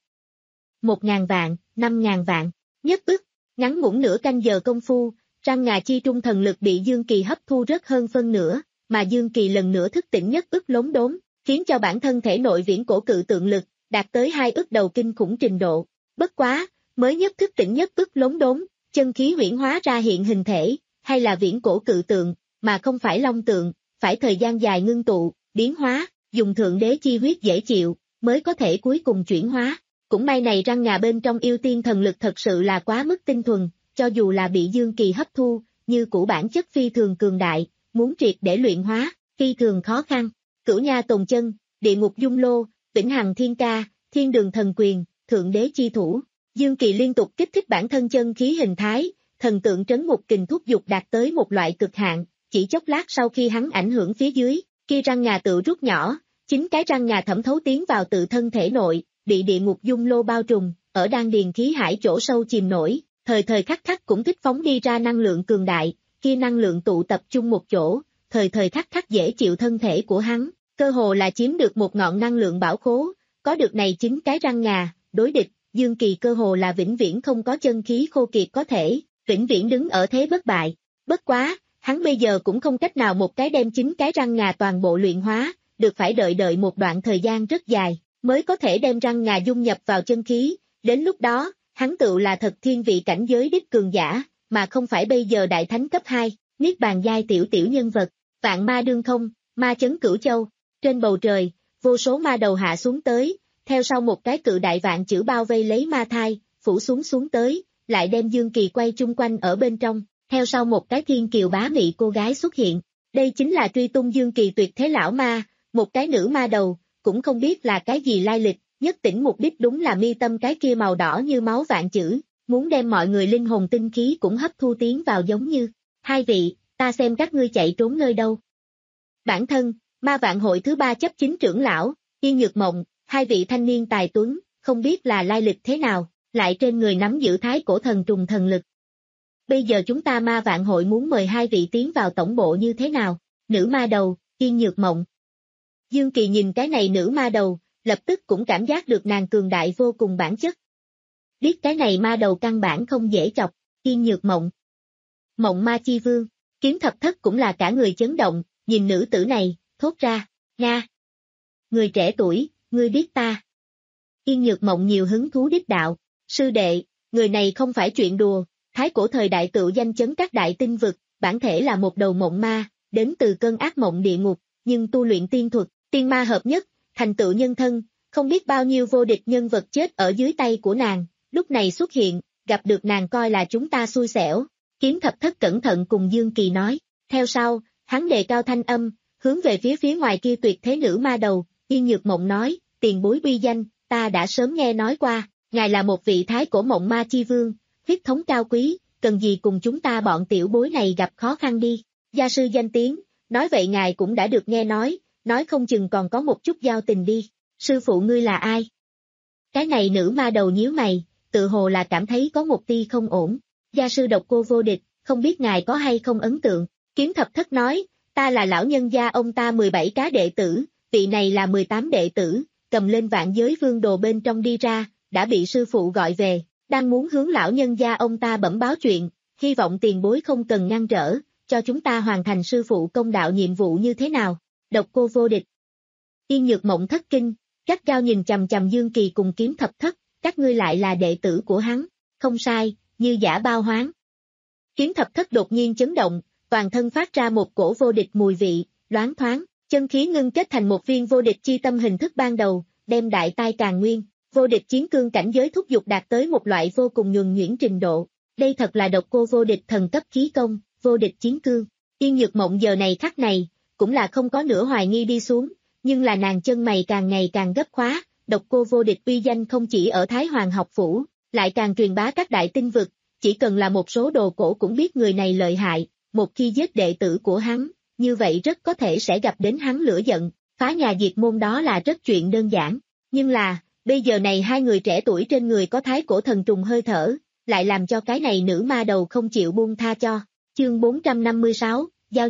một ngàn vạn, năm ngàn vạn, nhất ức, ngắn ngủn nửa canh giờ công phu, răng ngà chi trung thần lực bị Dương Kỳ hấp thu rất hơn phân nửa, mà Dương Kỳ lần nữa thức tỉnh nhất ức lốn đốn, khiến cho bản thân thể nội viễn cổ cự tượng lực, đạt tới hai ức đầu kinh khủng trình độ. Bất quá, mới nhất thức tỉnh nhất ức lốn đốn, chân khí huyễn hóa ra hiện hình thể, hay là viễn cổ cự tượng, mà không phải long tượng, phải thời gian dài ngưng tụ, biến hóa, dùng thượng đế chi huyết dễ chịu, mới có thể cuối cùng chuyển hóa. Cũng may này răng ngà bên trong yêu tiên thần lực thật sự là quá mức tinh thuần, cho dù là bị Dương Kỳ hấp thu, như cũ bản chất phi thường cường đại, muốn triệt để luyện hóa, phi thường khó khăn. Cửu Nha Tồn Chân, Địa Ngục Dung Lô, Vĩnh Hằng Thiên Ca, Thiên Đường Thần Quyền, Thượng Đế Chi Thủ. Dương Kỳ liên tục kích thích bản thân chân khí hình thái, thần tượng trấn ngục kình thúc dục đạt tới một loại cực hạn, chỉ chốc lát sau khi hắn ảnh hưởng phía dưới, kia răng ngà tự rút nhỏ, chính cái răng ngà thẩm thấu tiến vào tự thân thể nội, bị địa ngục dung lô bao trùm, ở đan điền khí hải chỗ sâu chìm nổi, thời thời khắc khắc cũng thích phóng đi ra năng lượng cường đại, kia năng lượng tụ tập trung một chỗ, thời thời khắc khắc dễ chịu thân thể của hắn, cơ hồ là chiếm được một ngọn năng lượng bảo khố, có được này chính cái răng ngà, đối địch, Dương Kỳ cơ hồ là vĩnh viễn không có chân khí khô kiệt có thể, vĩnh viễn đứng ở thế bất bại. Bất quá, hắn bây giờ cũng không cách nào một cái đem chính cái răng ngà toàn bộ luyện hóa, được phải đợi đợi một đoạn thời gian rất dài, mới có thể đem răng ngà dung nhập vào chân khí, đến lúc đó, hắn tựu là thật thiên vị cảnh giới đích cường giả, mà không phải bây giờ đại thánh cấp hai, niết bàn giai tiểu tiểu nhân vật, vạn ma đương không, ma chấn cửu châu, trên bầu trời, vô số ma đầu hạ xuống tới, theo sau một cái cự đại vạn chữ bao vây lấy ma thai, phủ xuống xuống tới, lại đem Dương Kỳ quay chung quanh ở bên trong, theo sau một cái thiên kiều bá mị cô gái xuất hiện, đây chính là truy tung Dương Kỳ tuyệt thế lão ma, một cái nữ ma đầu, cũng không biết là cái gì lai lịch, nhất tỉnh mục đích đúng là mi tâm cái kia màu đỏ như máu vạn chữ, muốn đem mọi người linh hồn tinh khí cũng hấp thu tiến vào giống như, hai vị, ta xem các ngươi chạy trốn nơi đâu. Bản thân, ma vạn hội thứ ba chấp chính trưởng lão, Yên Nhược Mộng, hai vị thanh niên tài tuấn, không biết là lai lịch thế nào, lại trên người nắm giữ thái cổ thần trùng thần lực. Bây giờ chúng ta ma vạn hội muốn mời hai vị tiến vào tổng bộ như thế nào? Nữ ma đầu, Yên Nhược Mộng. Dương Kỳ nhìn cái này nữ ma đầu, lập tức cũng cảm giác được nàng cường đại vô cùng bản chất. Biết cái này ma đầu căn bản không dễ chọc, Yên Nhược Mộng. Mộng ma chi vương, Kiếm Thập Thất cũng là cả người chấn động, nhìn nữ tử này, thốt ra, Nga. Người trẻ tuổi, ngươi biết ta. Yên Nhược Mộng nhiều hứng thú đích đạo, sư đệ, người này không phải chuyện đùa, thái cổ thời đại tựu danh chấn các đại tinh vực, bản thể là một đầu mộng ma, đến từ cơn ác mộng địa ngục, nhưng tu luyện tiên thuật, tiên ma hợp nhất, thành tựu nhân thân, không biết bao nhiêu vô địch nhân vật chết ở dưới tay của nàng, lúc này xuất hiện, gặp được nàng coi là chúng ta xui xẻo. Kiếm Thập Thất cẩn thận cùng Dương Kỳ nói, theo sau, hắn đề cao thanh âm, hướng về phía phía ngoài kia tuyệt thế nữ ma đầu, Yên Nhược Mộng nói, tiền bối uy danh, ta đã sớm nghe nói qua, ngài là một vị thái cổ mộng ma chi vương, huyết thống cao quý, cần gì cùng chúng ta bọn tiểu bối này gặp khó khăn đi. Gia sư danh tiếng, nói vậy ngài cũng đã được nghe nói, nói không chừng còn có một chút giao tình đi. Sư phụ ngươi là ai? Cái này nữ ma đầu nhíu mày, tự hồ là cảm thấy có một tia không ổn. Gia sư độc cô vô địch, không biết ngài có hay không ấn tượng. Kiếm Thập Thất nói, ta là lão nhân gia ông ta mười bảy cá đệ tử, vị này là mười tám đệ tử, cầm lên vạn giới vương đồ bên trong đi ra, đã bị sư phụ gọi về, đang muốn hướng lão nhân gia ông ta bẩm báo chuyện, hy vọng tiền bối không cần ngăn trở, cho chúng ta hoàn thành sư phụ công đạo nhiệm vụ như thế nào. Độc cô vô địch. Yên Nhược Mộng thất kinh, gắt gao nhìn chằm chằm Dương Kỳ cùng Kiếm Thập Thất, các ngươi lại là đệ tử của hắn, không sai, như giả bao hoán. Kiếm Thập Thất đột nhiên chấn động, toàn thân phát ra một cổ vô địch mùi vị, loáng thoáng, chân khí ngưng kết thành một viên vô địch chi tâm hình thức ban đầu, đem đại tai càng nguyên, vô địch chiến cương cảnh giới thúc dục đạt tới một loại vô cùng nhuần nhuyễn trình độ. Đây thật là độc cô vô địch thần cấp khí công, vô địch chiến cương. Yên Nhược Mộng giờ này khắc này, cũng là không có nửa hoài nghi đi xuống, nhưng là nàng chân mày càng ngày càng gấp khóa, độc cô vô địch uy danh không chỉ ở Thái Hoàng học phủ, lại càng truyền bá các đại tinh vực, chỉ cần là một số đồ cổ cũng biết người này lợi hại, một khi giết đệ tử của hắn, như vậy rất có thể sẽ gặp đến hắn lửa giận, phá nhà diệt môn đó là rất chuyện đơn giản, nhưng là, bây giờ này hai người trẻ tuổi trên người có thái cổ thần trùng hơi thở, lại làm cho cái này nữ ma đầu không chịu buông tha cho. Chương bốn trăm năm mươi sáu, giao dịch.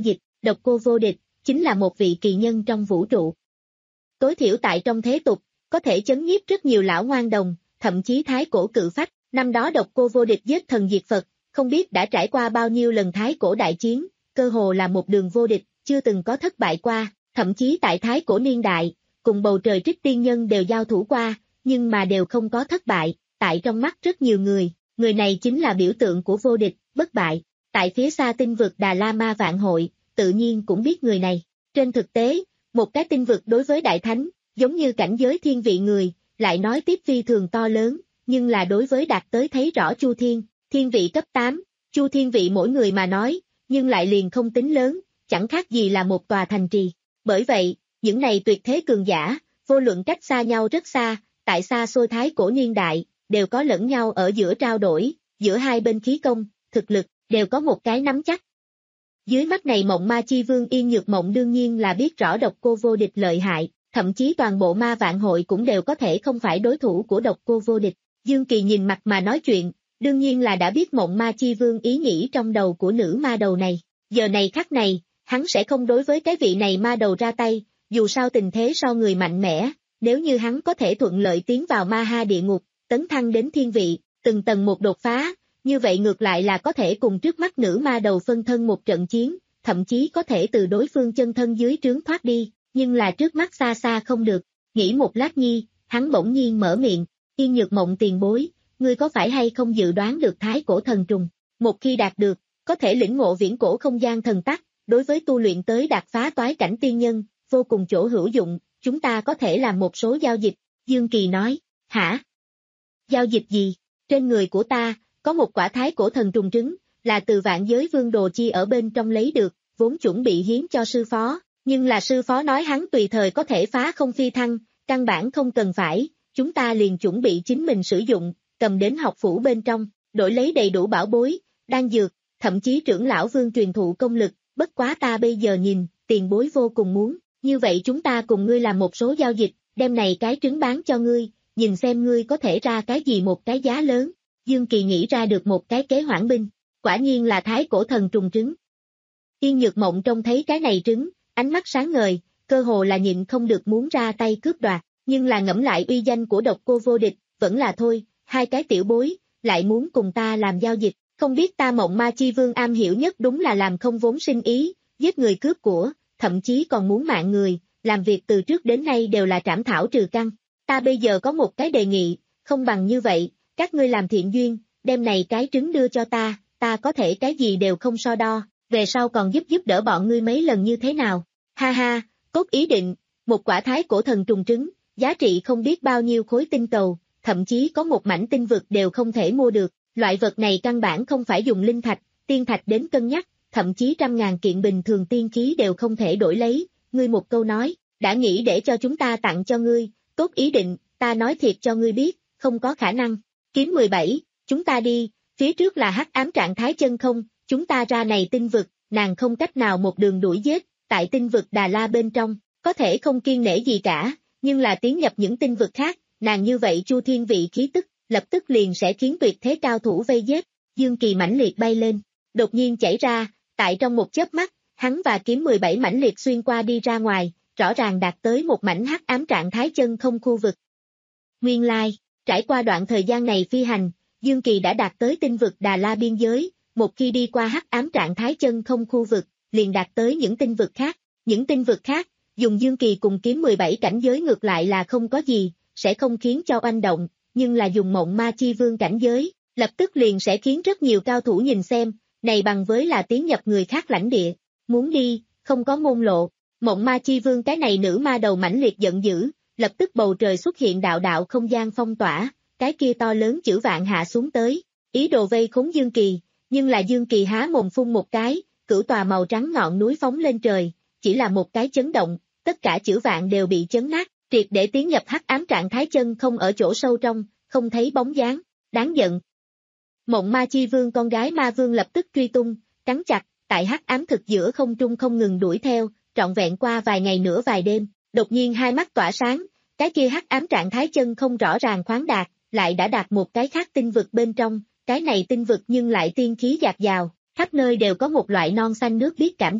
độc cô vô địch, chính là một vị kỳ nhân trong vũ trụ. Tối thiểu tại trong thế tục, có thể chấn nhiếp rất nhiều lão ngoan đồng, thậm chí thái cổ cự phách, năm đó độc cô vô địch giết thần diệt Phật, không biết đã trải qua bao nhiêu lần thái cổ đại chiến, cơ hồ là một đường vô địch, chưa từng có thất bại qua, thậm chí tại thái cổ niên đại, cùng bầu trời trích tiên nhân đều giao thủ qua, nhưng mà đều không có thất bại, tại trong mắt rất nhiều người, người này chính là biểu tượng của vô địch, bất bại. Tại phía xa tinh vực Đà La Ma Vạn Hội, tự nhiên cũng biết người này. Trên thực tế, một cái tinh vực đối với Đại Thánh, giống như cảnh giới thiên vị người, lại nói tiếp phi thường to lớn, nhưng là đối với đạt tới thấy rõ Chu Thiên, thiên vị cấp tám, Chu Thiên vị mỗi người mà nói, nhưng lại liền không tính lớn, chẳng khác gì là một tòa thành trì. Bởi vậy, những này tuyệt thế cường giả, vô luận cách xa nhau rất xa, tại xa xôi thái cổ niên đại, đều có lẫn nhau ở giữa trao đổi, giữa hai bên khí công, thực lực, đều có một cái nắm chắc. Dưới mắt này Mộng Ma Chi Vương Yên Nhược Mộng đương nhiên là biết rõ độc cô vô địch lợi hại, thậm chí toàn bộ ma vạn hội cũng đều có thể không phải đối thủ của độc cô vô địch. Dương Kỳ nhìn mặt mà nói chuyện, đương nhiên là đã biết Mộng Ma Chi Vương ý nghĩ trong đầu của nữ ma đầu này. Giờ này khắc này, hắn sẽ không đối với cái vị này ma đầu ra tay, dù sao tình thế so người mạnh mẽ, nếu như hắn có thể thuận lợi tiến vào ma ha địa ngục, tấn thăng đến thiên vị, từng tầng một đột phá, như vậy ngược lại là có thể cùng trước mắt nữ ma đầu phân thân một trận chiến, thậm chí có thể từ đối phương chân thân dưới trướng thoát đi, nhưng là trước mắt xa xa không được. Nghĩ một lát nhi, hắn bỗng nhiên mở miệng, Yên Nhược Mộng tiền bối, ngươi có phải hay không dự đoán được thái cổ thần trùng, một khi đạt được, có thể lĩnh ngộ viễn cổ không gian thần tắc, đối với tu luyện tới đạt phá toái cảnh tiên nhân, vô cùng chỗ hữu dụng, chúng ta có thể làm một số giao dịch. Dương Kỳ nói, hả? Giao dịch gì? Trên người của ta, có một quả thái cổ thần trùng trứng, là từ vạn giới vương đồ chi ở bên trong lấy được, vốn chuẩn bị hiến cho sư phó, nhưng là sư phó nói hắn tùy thời có thể phá không phi thăng, căn bản không cần phải, chúng ta liền chuẩn bị chính mình sử dụng, cầm đến học phủ bên trong, đổi lấy đầy đủ bảo bối, đan dược, thậm chí trưởng lão vương truyền thụ công lực, bất quá ta bây giờ nhìn, tiền bối vô cùng muốn, như vậy chúng ta cùng ngươi làm một số giao dịch, đem này cái trứng bán cho ngươi, nhìn xem ngươi có thể ra cái gì một cái giá lớn. Dương Kỳ nghĩ ra được một cái kế hoãn binh, quả nhiên là thái cổ thần trùng trứng. Yên Nhược Mộng trông thấy cái này trứng, ánh mắt sáng ngời, cơ hồ là nhịn không được muốn ra tay cướp đoạt, nhưng là ngẫm lại uy danh của độc cô vô địch, vẫn là thôi, hai cái tiểu bối, lại muốn cùng ta làm giao dịch, không biết ta Mộng Ma Chi Vương am hiểu nhất đúng là làm không vốn sinh ý, giết người cướp của, thậm chí còn muốn mạng người, làm việc từ trước đến nay đều là trảm thảo trừ căn. Ta bây giờ có một cái đề nghị, không bằng như vậy, các ngươi làm thiện duyên, đem này cái trứng đưa cho ta, ta có thể cái gì đều không so đo, về sau còn giúp giúp đỡ bọn ngươi mấy lần như thế nào. Ha ha, cốt ý định, một quả thái cổ thần trùng trứng, giá trị không biết bao nhiêu khối tinh cầu, thậm chí có một mảnh tinh vực đều không thể mua được, loại vật này căn bản không phải dùng linh thạch, tiên thạch đến cân nhắc, thậm chí trăm ngàn kiện bình thường tiên khí đều không thể đổi lấy, ngươi một câu nói, đã nghĩ để cho chúng ta tặng cho ngươi, tốt ý định, ta nói thiệt cho ngươi biết, không có khả năng. Kiếm mười bảy, chúng ta đi, phía trước là hắc ám trạng thái chân không, chúng ta ra này tinh vực, nàng không cách nào một đường đuổi giết, tại tinh vực Đà La bên trong, có thể không kiêng nể gì cả, nhưng là tiến nhập những tinh vực khác, nàng như vậy Chu Thiên vị khí tức, lập tức liền sẽ khiến tuyệt thế cao thủ vây giết. Dương Kỳ mãnh liệt bay lên, đột nhiên chảy ra, tại trong một chớp mắt, hắn và kiếm mười bảy mãnh liệt xuyên qua đi ra ngoài, rõ ràng đạt tới một mảnh hắc ám trạng thái chân không khu vực. Nguyên lai, trải qua đoạn thời gian này phi hành, Dương Kỳ đã đạt tới tinh vực Đà La biên giới, một khi đi qua hắc ám trạng thái chân không khu vực, liền đạt tới những tinh vực khác. Những tinh vực khác, dùng Dương Kỳ cùng kiếm mười bảy cảnh giới ngược lại là không có gì, sẽ không khiến cho oanh động, nhưng là dùng Mộng Ma Chi Vương cảnh giới, lập tức liền sẽ khiến rất nhiều cao thủ nhìn xem, này bằng với là tiến nhập người khác lãnh địa, muốn đi, không có môn lộ. Mộng Ma Chi Vương cái này nữ ma đầu mãnh liệt giận dữ, lập tức bầu trời xuất hiện đạo đạo không gian phong tỏa, cái kia to lớn chữ vạn hạ xuống tới, ý đồ vây khốn Dương Kỳ, nhưng là Dương Kỳ há mồm phun một cái, cửu tòa màu trắng ngọn núi phóng lên trời, chỉ là một cái chấn động, tất cả chữ vạn đều bị chấn nát, triệt để tiến nhập hắc ám trạng thái chân không ở chỗ sâu trong, không thấy bóng dáng, đáng giận. Mộng Ma Chi Vương con gái Ma Vương lập tức truy tung, cắn chặt, tại hắc ám thực giữa không trung không ngừng đuổi theo, trọn vẹn qua vài ngày nữa vài đêm, đột nhiên hai mắt tỏa sáng, cái kia hắc ám trạng thái chân không rõ ràng khoáng đạt, lại đã đạt một cái khác tinh vực bên trong, cái này tinh vực nhưng lại tiên khí dạt dào, khắp nơi đều có một loại non xanh nước biếc cảm giác,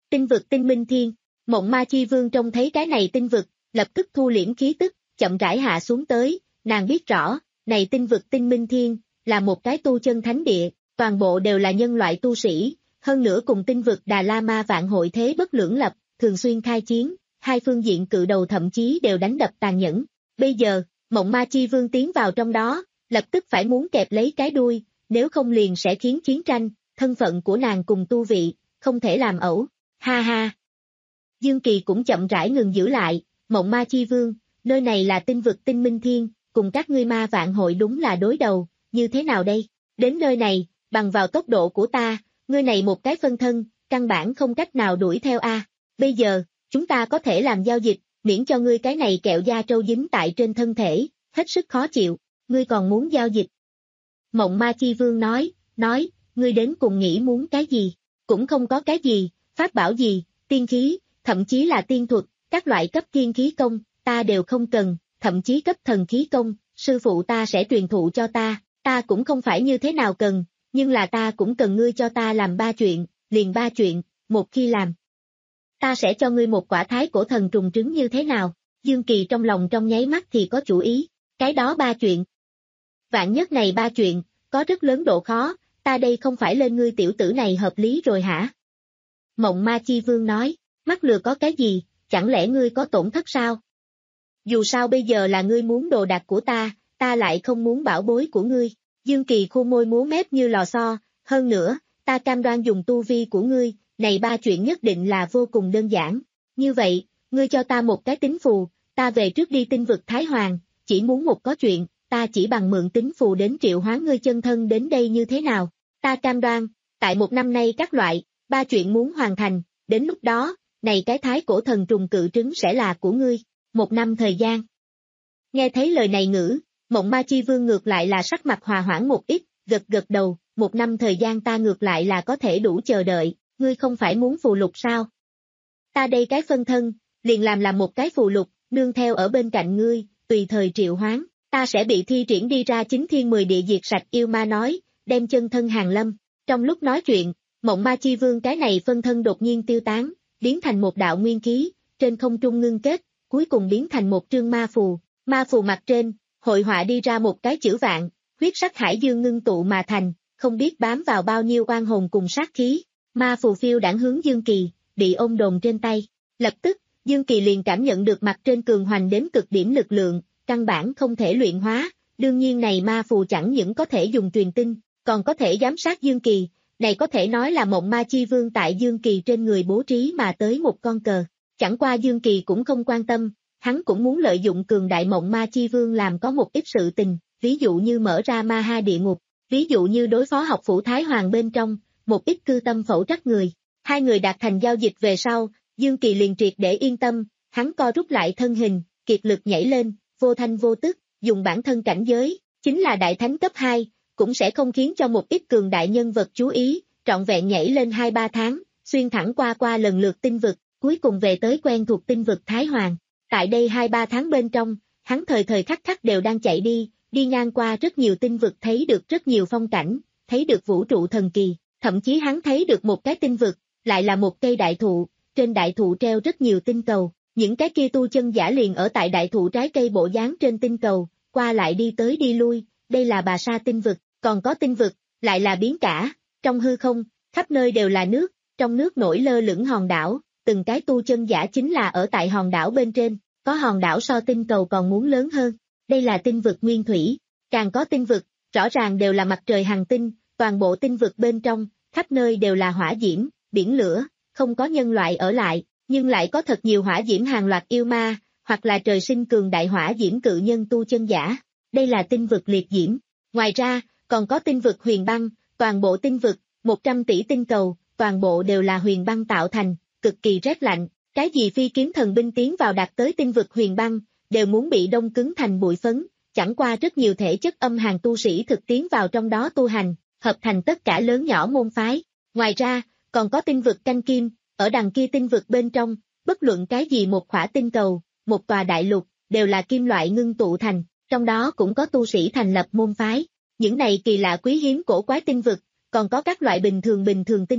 Tinh vực tinh minh thiên, Mộng Ma Chi Vương trông thấy cái này tinh vực, lập tức thu liễm khí tức, chậm rãi hạ xuống tới, nàng biết rõ, này tinh vực tinh minh thiên, là một cái tu chân thánh địa, toàn bộ đều là nhân loại tu sĩ, hơn nữa cùng tinh vực Đà La Ma Vạn Hội thế bất lưỡng lập, thường xuyên khai chiến, hai phương diện cự đầu thậm chí đều đánh đập tàn nhẫn. Bây giờ, Mộng Ma Chi Vương tiến vào trong đó, lập tức phải muốn kẹp lấy cái đuôi, nếu không liền sẽ khiến chiến tranh, thân phận của nàng cùng tu vị, không thể làm ẩu, ha ha. Dương Kỳ cũng chậm rãi ngừng giữ lại, Mộng Ma Chi Vương, nơi này là tinh vực tinh minh thiên, cùng các ngươi Ma Vạn Hội đúng là đối đầu, như thế nào đây? Đến nơi này, bằng vào tốc độ của ta, ngươi này một cái phân thân, căn bản không cách nào đuổi theo a. Bây giờ, chúng ta có thể làm giao dịch, miễn cho ngươi cái này kẹo da trâu dính tại trên thân thể, hết sức khó chịu, ngươi còn muốn giao dịch. Mộng Ma Chi Vương nói, nói, ngươi đến cùng nghĩ muốn cái gì, cũng không có cái gì, pháp bảo gì, tiên khí, thậm chí là tiên thuật, các loại cấp tiên khí công, ta đều không cần, thậm chí cấp thần khí công, sư phụ ta sẽ truyền thụ cho ta, ta cũng không phải như thế nào cần, nhưng là ta cũng cần ngươi cho ta làm ba chuyện, liền ba chuyện, một khi làm. Ta sẽ cho ngươi một quả thái cổ thần trùng trứng như thế nào, Dương Kỳ trong lòng trong nháy mắt thì có chủ ý, cái đó ba chuyện. Vạn nhất này ba chuyện, có rất lớn độ khó, ta đây không phải lên ngươi tiểu tử này hợp lý rồi hả? Mộng Ma Chi Vương nói, mắc lừa có cái gì, chẳng lẽ ngươi có tổn thất sao? Dù sao bây giờ là ngươi muốn đồ đạc của ta, ta lại không muốn bảo bối của ngươi. Dương Kỳ khu môi múa mép như lò xo, hơn nữa, ta cam đoan dùng tu vi của ngươi, này ba chuyện nhất định là vô cùng đơn giản. Như vậy, ngươi cho ta một cái tín phù, ta về trước đi tinh vực Thái Hoàng, chỉ muốn một có chuyện, ta chỉ bằng mượn tín phù đến triệu hoán ngươi chân thân đến đây như thế nào? Ta cam đoan, tại một năm nay các loại, ba chuyện muốn hoàn thành, đến lúc đó, này cái thái cổ thần trùng cự trứng sẽ là của ngươi, một năm thời gian. Nghe thấy lời này ngữ, Mộng Ma Chi Vương ngược lại là sắc mặt hòa hoãn một ít, gật gật đầu, một năm thời gian ta ngược lại là có thể đủ chờ đợi, ngươi không phải muốn phù lục sao? Ta đây cái phân thân, liền làm làm một cái phù lục, nương theo ở bên cạnh ngươi, tùy thời triệu hoán, ta sẽ bị thi triển đi ra chính thiên mười địa diệt sạch yêu ma nói, đem chân thân hàng lâm. Trong lúc nói chuyện, Mộng Ma Chi Vương cái này phân thân đột nhiên tiêu tán, biến thành một đạo nguyên khí, trên không trung ngưng kết, cuối cùng biến thành một trương ma phù, ma phù mặt trên, hội họa đi ra một cái chữ vạn, huyết sắc hải dương ngưng tụ mà thành, không biết bám vào bao nhiêu oan hồn cùng sát khí, ma phù phiêu đãng hướng Dương Kỳ, bị ôm đồn trên tay, lập tức, Dương Kỳ liền cảm nhận được mặt trên cường hoành đến cực điểm lực lượng, căn bản không thể luyện hóa, đương nhiên này ma phù chẳng những có thể dùng truyền tin, còn có thể giám sát Dương Kỳ, này có thể nói là Mộng Ma Chi Vương tại Dương Kỳ trên người bố trí mà tới một con cờ, chẳng qua Dương Kỳ cũng không quan tâm, hắn cũng muốn lợi dụng cường đại Mộng Ma Chi Vương làm có một ít sự tình, ví dụ như mở ra ma ha địa ngục, ví dụ như đối phó học phủ Thái Hoàng bên trong, một ít cư tâm phẫu trắc người. Hai người đạt thành giao dịch về sau, Dương Kỳ liền triệt để yên tâm, hắn co rút lại thân hình, kiệt lực nhảy lên, vô thanh vô tức, dùng bản thân cảnh giới, chính là đại thánh cấp hai, cũng sẽ không khiến cho một ít cường đại nhân vật chú ý, trọn vẹn nhảy lên hai ba tháng, xuyên thẳng qua qua lần lượt tinh vực, cuối cùng về tới quen thuộc tinh vực Thái Hoàng. Tại đây hai ba tháng bên trong, hắn thời thời khắc khắc đều đang chạy đi, đi ngang qua rất nhiều tinh vực thấy được rất nhiều phong cảnh, thấy được vũ trụ thần kỳ, thậm chí hắn thấy được một cái tinh vực, lại là một cây đại thụ, trên đại thụ treo rất nhiều tinh cầu, những cái kia tu chân giả liền ở tại đại thụ trái cây bộ dáng trên tinh cầu, qua lại đi tới đi lui, đây là Bà Sa tinh vực, còn có tinh vực, lại là biến cả, trong hư không, khắp nơi đều là nước, trong nước nổi lơ lửng hòn đảo, từng cái tu chân giả chính là ở tại hòn đảo bên trên, có hòn đảo so tinh cầu còn muốn lớn hơn, đây là tinh vực nguyên thủy, càng có tinh vực, rõ ràng đều là mặt trời hành tinh, toàn bộ tinh vực bên trong, khắp nơi đều là hỏa diễm, biển lửa, không có nhân loại ở lại, nhưng lại có thật nhiều hỏa diễm hàng loạt yêu ma, hoặc là trời sinh cường đại hỏa diễm cự nhân tu chân giả, đây là tinh vực liệt diễm, ngoài ra, còn có tinh vực huyền băng, toàn bộ tinh vực, một trăm tỷ tinh cầu, toàn bộ đều là huyền băng tạo thành, cực kỳ rét lạnh, cái gì phi kiếm thần binh tiến vào đạt tới tinh vực huyền băng, đều muốn bị đông cứng thành bụi phấn, chẳng qua rất nhiều thể chất âm hàn tu sĩ thực tiến vào trong đó tu hành, hợp thành tất cả lớn nhỏ môn phái, ngoài ra, còn có tinh vực canh kim, ở đằng kia tinh vực bên trong, bất luận cái gì một khỏa tinh cầu, một tòa đại lục, đều là kim loại ngưng tụ thành, trong đó cũng có tu sĩ thành lập môn phái. Những này kỳ lạ quý hiếm cổ quái tinh vực, còn có các loại bình thường bình thường tinh vực,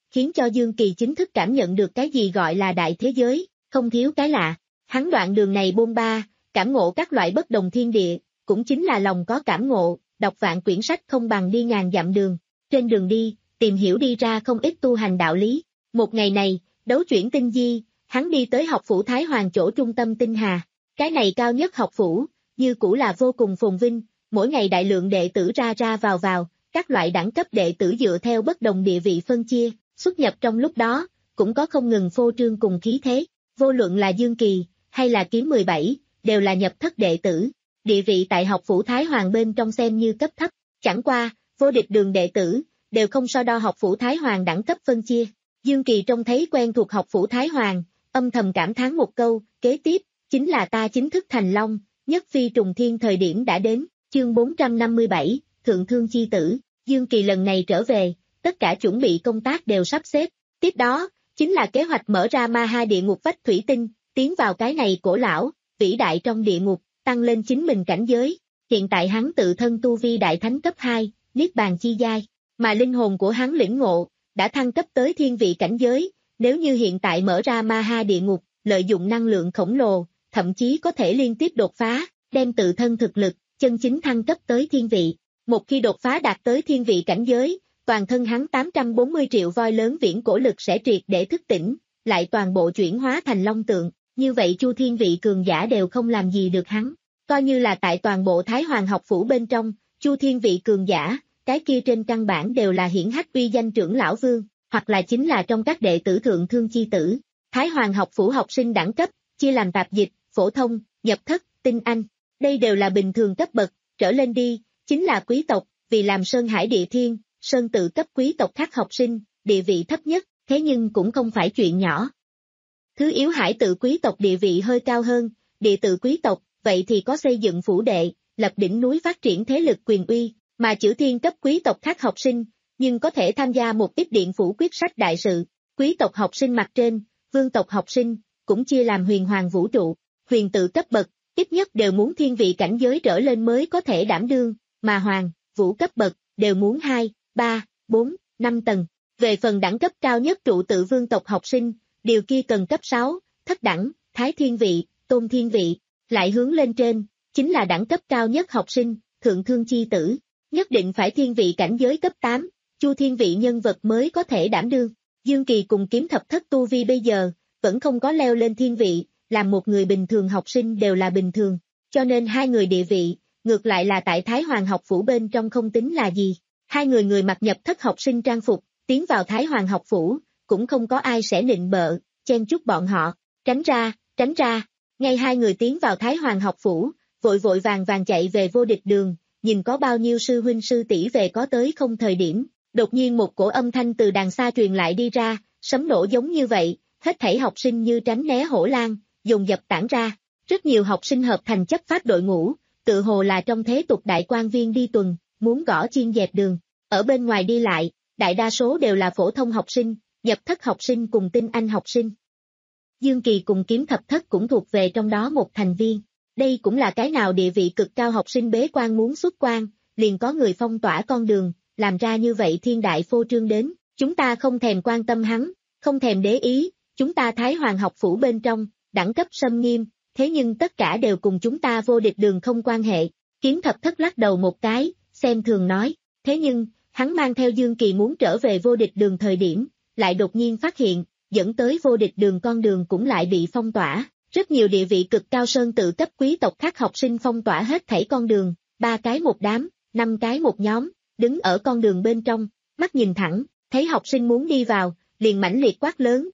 khiến cho Dương Kỳ chính thức cảm nhận được cái gì gọi là đại thế giới, không thiếu cái lạ. Hắn đoạn đường này bôn ba, cảm ngộ các loại bất đồng thiên địa, cũng chính là lòng có cảm ngộ, đọc vạn quyển sách không bằng đi ngàn dặm đường. Trên đường đi, tìm hiểu đi ra không ít tu hành đạo lý. Một ngày này, đấu chuyển tinh di, hắn đi tới học phủ Thái Hoàng chỗ trung tâm tinh hà. Cái này cao nhất học phủ, như cũ là vô cùng phồn vinh, mỗi ngày đại lượng đệ tử ra ra vào vào, các loại đẳng cấp đệ tử dựa theo bất đồng địa vị phân chia, xuất nhập trong lúc đó, cũng có không ngừng phô trương cùng khí thế. Vô luận là Dương Kỳ, hay là Kiếm mười bảy, đều là nhập thất đệ tử. Địa vị tại học phủ Thái Hoàng bên trong xem như cấp thấp, chẳng qua, vô địch đường đệ tử, đều không so đo học phủ Thái Hoàng đẳng cấp phân chia. Dương Kỳ trông thấy quen thuộc học phủ Thái Hoàng, âm thầm cảm thán một câu, kế tiếp, chính là ta chính thức thành long, nhất phi trùng thiên thời điểm đã đến. Chương bốn trăm năm mươi bảy, Thượng Thương Chi Tử. Dương Kỳ lần này trở về, tất cả chuẩn bị công tác đều sắp xếp, tiếp đó, chính là kế hoạch mở ra ma ha địa ngục vách thủy tinh, tiến vào cái này cổ lão, vĩ đại trong địa ngục, tăng lên chính mình cảnh giới. Hiện tại hắn tự thân tu vi đại thánh cấp hai, niết bàn chi giai, mà linh hồn của hắn lĩnh ngộ, đã thăng cấp tới thiên vị cảnh giới, nếu như hiện tại mở ra ma ha địa ngục, lợi dụng năng lượng khổng lồ, thậm chí có thể liên tiếp đột phá, đem tự thân thực lực, chân chính thăng cấp tới thiên vị. Một khi đột phá đạt tới thiên vị cảnh giới, toàn thân hắn tám trăm bốn mươi triệu voi lớn viễn cổ lực sẽ triệt để thức tỉnh, lại toàn bộ chuyển hóa thành long tượng, như vậy chu thiên vị cường giả đều không làm gì được hắn. Coi như là tại toàn bộ Thái Hoàng học phủ bên trong, chu thiên vị cường giả, cái kia trên căn bản đều là hiển hách uy danh trưởng lão vương, hoặc là chính là trong các đệ tử Thượng Thương Chi Tử. Thái Hoàng học phủ học sinh đẳng cấp, chia làm tạp dịch, phổ thông, nhập thất, tinh anh. Đây đều là bình thường cấp bậc, trở lên đi, chính là quý tộc, vì làm Sơn Hải Địa Thiên, Sơn tự cấp quý tộc khác học sinh, địa vị thấp nhất, thế nhưng cũng không phải chuyện nhỏ. Thứ yếu hải tự quý tộc địa vị hơi cao hơn, địa tự quý tộc, vậy thì có xây dựng phủ đệ, lập đỉnh núi phát triển thế lực quyền uy, mà chữ thiên cấp quý tộc khác học sinh, nhưng có thể tham gia một ít điện phủ quyết sách đại sự. Quý tộc học sinh mặt trên, vương tộc học sinh, cũng chia làm huyền hoàng vũ trụ, huyền tự cấp bậc, ít nhất đều muốn thiên vị cảnh giới trở lên mới có thể đảm đương, mà hoàng, vũ cấp bậc, đều muốn hai, ba, bốn, năm tầng. Về phần đẳng cấp cao nhất trụ tự vương tộc học sinh, điều kia cần cấp sáu, thất đẳng, thái thiên vị, tôn thiên vị, lại hướng lên trên, chính là đẳng cấp cao nhất học sinh, Thượng Thương Chi Tử, nhất định phải thiên vị cảnh giới cấp tám, chu thiên vị nhân vật mới có thể đảm đương. Dương Kỳ cùng Kiếm Thập Thất tu vi bây giờ, vẫn không có leo lên thiên vị, làm một người bình thường học sinh đều là bình thường, cho nên hai người địa vị, ngược lại là tại Thái Hoàng học phủ bên trong không tính là gì. Hai người người mặc nhập thất học sinh trang phục, tiến vào Thái Hoàng học phủ, cũng không có ai sẽ nịnh bợ, chen chúc bọn họ, tránh ra, tránh ra. Ngay hai người tiến vào Thái Hoàng học phủ, vội vội vàng vàng chạy về vô địch đường, nhìn có bao nhiêu sư huynh sư tỷ về có tới không thời điểm, đột nhiên một cổ âm thanh từ đằng xa truyền lại đi ra, sấm nổ giống như vậy, hết thảy học sinh như tránh né hổ lang, dồn dập tản ra. Rất nhiều học sinh hợp thành chấp pháp đội ngũ, tự hồ là trong thế tục đại quan viên đi tuần, muốn gõ chiên dẹp đường. Ở bên ngoài đi lại, đại đa số đều là phổ thông học sinh, nhập thất học sinh cùng tinh anh học sinh. Dương Kỳ cùng Kiếm Thập Thất cũng thuộc về trong đó một thành viên. Đây cũng là cái nào địa vị cực cao học sinh bế quan muốn xuất quan, liền có người phong tỏa con đường, làm ra như vậy thiên đại phô trương đến. Chúng ta không thèm quan tâm hắn, không thèm để ý, chúng ta Thái Hoàng học phủ bên trong, đẳng cấp xâm nghiêm, thế nhưng tất cả đều cùng chúng ta vô địch đường không quan hệ. Kiếm Thập Thất lắc đầu một cái, xem thường nói, thế nhưng, hắn mang theo Dương Kỳ muốn trở về vô địch đường thời điểm, lại đột nhiên phát hiện, dẫn tới vô địch đường con đường cũng lại bị phong tỏa. Rất nhiều địa vị cực cao sơn tự cấp quý tộc khác học sinh phong tỏa hết thảy con đường, ba cái một đám, năm cái một nhóm, đứng ở con đường bên trong, mắt nhìn thẳng, thấy học sinh muốn đi vào, liền mãnh liệt quát lớn.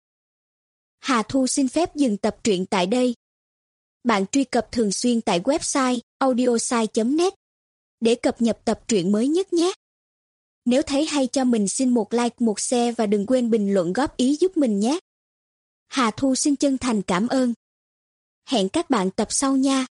Hà Thu xin phép dừng tập truyện tại đây. Bạn truy cập thường xuyên tại website audiosai chấm net để cập nhật tập truyện mới nhất nhé. Nếu thấy hay cho mình xin một like, một share và đừng quên bình luận góp ý giúp mình nhé. Hà Thu xin chân thành cảm ơn. Hẹn các bạn tập sau nha.